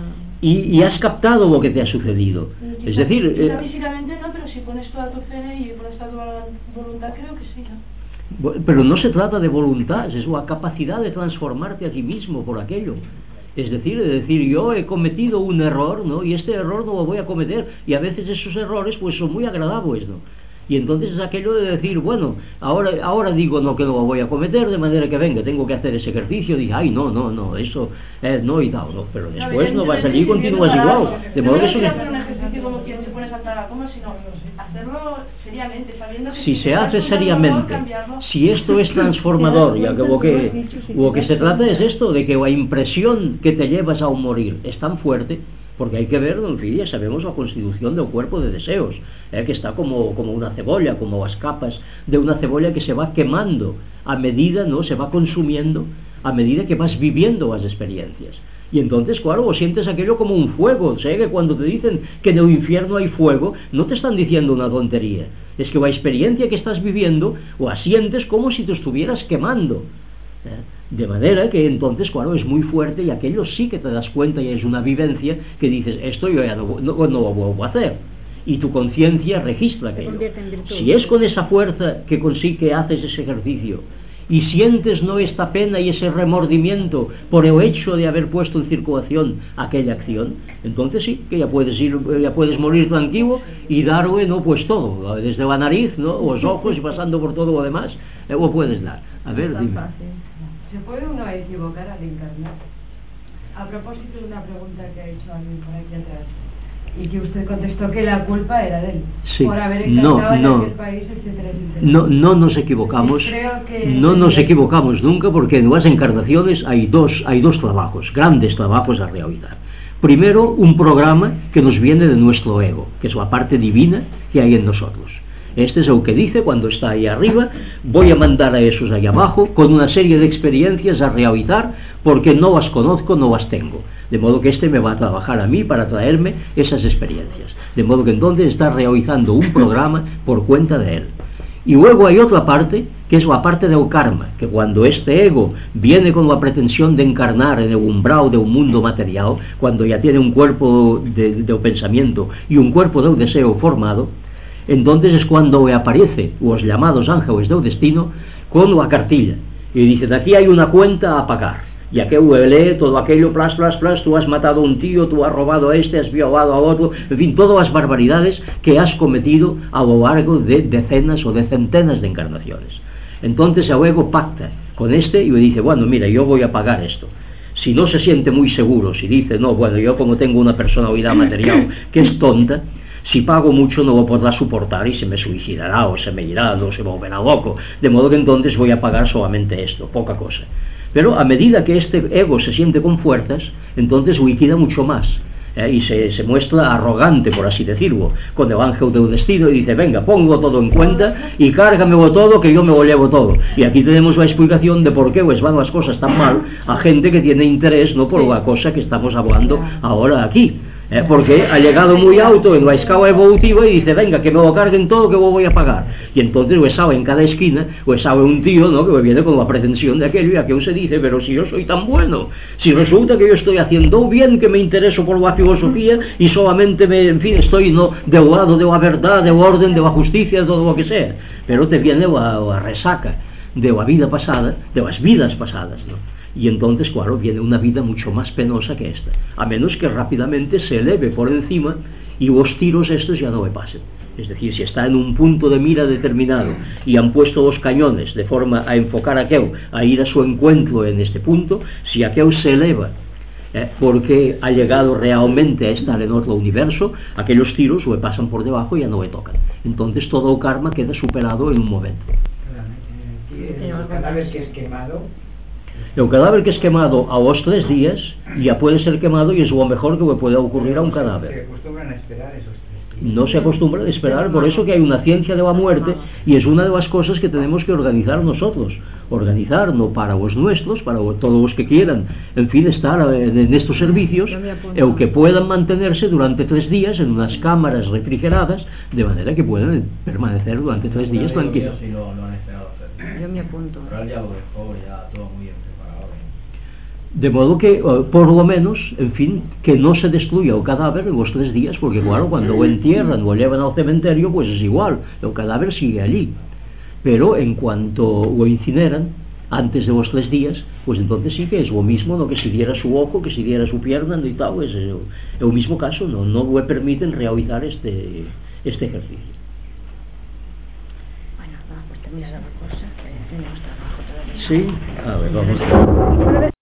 y has captado lo que te ha sucedido. Es decir, físicamente no, pero si pones toda tu fe y pones toda tu voluntad, creo que sí, ¿no? Pero no se trata de voluntad, es la capacidad de transformarte a ti mismo por aquello. Es decir, yo he cometido un error, ¿no? Y este error no lo voy a cometer, y a veces esos errores pues son muy agradables, ¿no? Y entonces es aquello de decir, bueno, ahora digo no, que no lo voy a cometer, de manera que venga, tengo que hacer ese ejercicio, dije, ay, no, eso, no y tal, no, pero después no va a salir y continúas igual. De modo que es un ejercicio como quien se pone a saltar a la coma, sino hacerlo seriamente, sabiendo que si se hace seriamente, si esto es transformador, ya que lo que se trata es esto, de que la impresión que te llevas a un morir es tan fuerte, porque hay que ver, don Fidia, sabemos la constitución del cuerpo de deseos, que está como una cebolla, como las capas de una cebolla que se va quemando a medida, ¿no? Se va consumiendo a medida que vas viviendo las experiencias. Y entonces, claro, vos sientes aquello como un fuego. O sea, que cuando te dicen que en el infierno hay fuego, no te están diciendo una tontería. Es que la experiencia que estás viviendo la sientes como si te estuvieras quemando. De manera que entonces, claro, es muy fuerte, y aquello sí que te das cuenta y es una vivencia que dices, esto yo ya no lo vuelvo a hacer, y tu conciencia registra aquello. Si es con esa fuerza que haces ese ejercicio y sientes no esta pena y ese remordimiento por el hecho de haber puesto en circulación aquella acción, entonces sí que ya puedes morir tranquilo y darle, no, pues todo, desde la nariz, ¿no?, los ojos y pasando por todo lo demás, lo puedes dar. A ver, dime. ¿Se puede uno equivocar al encarnar? A propósito de una pregunta que ha hecho alguien por aquí atrás, y que usted contestó que la culpa era de él, sí, por haber encarnado en aquel país, etcétera, etcétera. No nos equivocamos, no nos equivocamos nunca, porque en las encarnaciones hay dos trabajos, grandes trabajos a realizar. Primero, un programa que nos viene de nuestro ego, que es la parte divina que hay en nosotros. Este es el que dice, cuando está ahí arriba, voy a mandar a esos ahí abajo con una serie de experiencias a realizar, porque no las conozco, no las tengo. De modo que este me va a trabajar a mí para traerme esas experiencias. De modo que entonces está realizando un programa por cuenta de él. Y luego hay otra parte, que es la parte del karma, que cuando este ego viene con la pretensión de encarnar en el umbral de un mundo material, cuando ya tiene un cuerpo del pensamiento y un cuerpo del deseo formado, entonces es cuando le aparece los llamados ángeles del destino con la cartilla y dicen, aquí hay una cuenta a pagar, y aquí lee todo aquello, plas, tú has matado a un tío, tú has robado a este, has violado a otro, en fin, todas las barbaridades que has cometido a lo largo de decenas o de centenas de encarnaciones. Entonces el ego pacta con este y le dice, bueno, mira, yo voy a pagar esto. Si no se siente muy seguro, si dice, no, bueno, yo como tengo una personalidad material que es tonta, si pago mucho no lo podrá soportar y se me suicidará o se me irá o se volverá loco, de modo que entonces voy a pagar solamente esto, poca cosa. Pero a medida que este ego se siente con fuerzas, entonces liquida mucho más. y se muestra arrogante, por así decirlo, con el ángel del destino, y dice, venga, pongo todo en cuenta y cárgamelo todo, que yo me lo llevo todo. Y aquí tenemos la explicación de por qué pues van las cosas tan mal a gente que tiene interés, no por la cosa que estamos hablando ahora aquí. Porque ha llegado muy alto en la escala evolutiva y dice, venga, que me lo carguen todo, que lo voy a pagar. Y entonces pues sabe en cada esquina, pues sabe un tío, ¿no?, que viene con la pretensión de aquello, y aquello se dice, pero si yo soy tan bueno, si resulta que yo estoy haciendo bien, que me intereso por la filosofía y solamente en fin, estoy no del lado de la verdad, del orden, de la justicia, de todo lo que sea, pero te viene la resaca de la vida pasada, de las vidas pasadas, ¿no? Y entonces, claro, viene una vida mucho más penosa que esta, a menos que rápidamente se eleve por encima y los tiros estos ya no le pasen. Es decir, si está en un punto de mira determinado y han puesto los cañones de forma a enfocar a aquel, a ir a su encuentro en este punto, si aquel se eleva porque ha llegado realmente a estar en otro universo, aquellos tiros le pasan por debajo y ya no le tocan. Entonces todo el karma queda superado en un momento. El cadáver que es quemado, el cadáver que es quemado a los 3 días ya puede ser quemado, y es lo mejor que le puede ocurrir a un cadáver. ¿se acostumbran a esperar esos 3 días? No se acostumbra a esperar, por eso que hay una ciencia de la muerte, y es una de las cosas que tenemos que organizar nosotros, organizarnos para los nuestros, para todos los que quieran, en fin, estar en estos servicios, el que puedan mantenerse durante 3 días en unas cámaras refrigeradas, de manera que puedan permanecer durante 3 días tranquilos. Yo me apunto. Pero ya lo dejó, ya todo muy bien preparado. De modo que, por lo menos, en fin, que no se destruya el cadáver en los 3 días, porque claro, cuando lo entierran, lo llevan al cementerio, pues es igual, el cadáver sigue allí. Pero en cuanto lo incineran, antes de los 3 días, pues entonces sí que es lo mismo, no que si diera su ojo, que si diera su pierna y tal, es el mismo caso, no le permiten realizar este ejercicio. Bueno, pues terminas la cosa, que tenemos trabajo todavía. Sí, a ver, vamos a ver.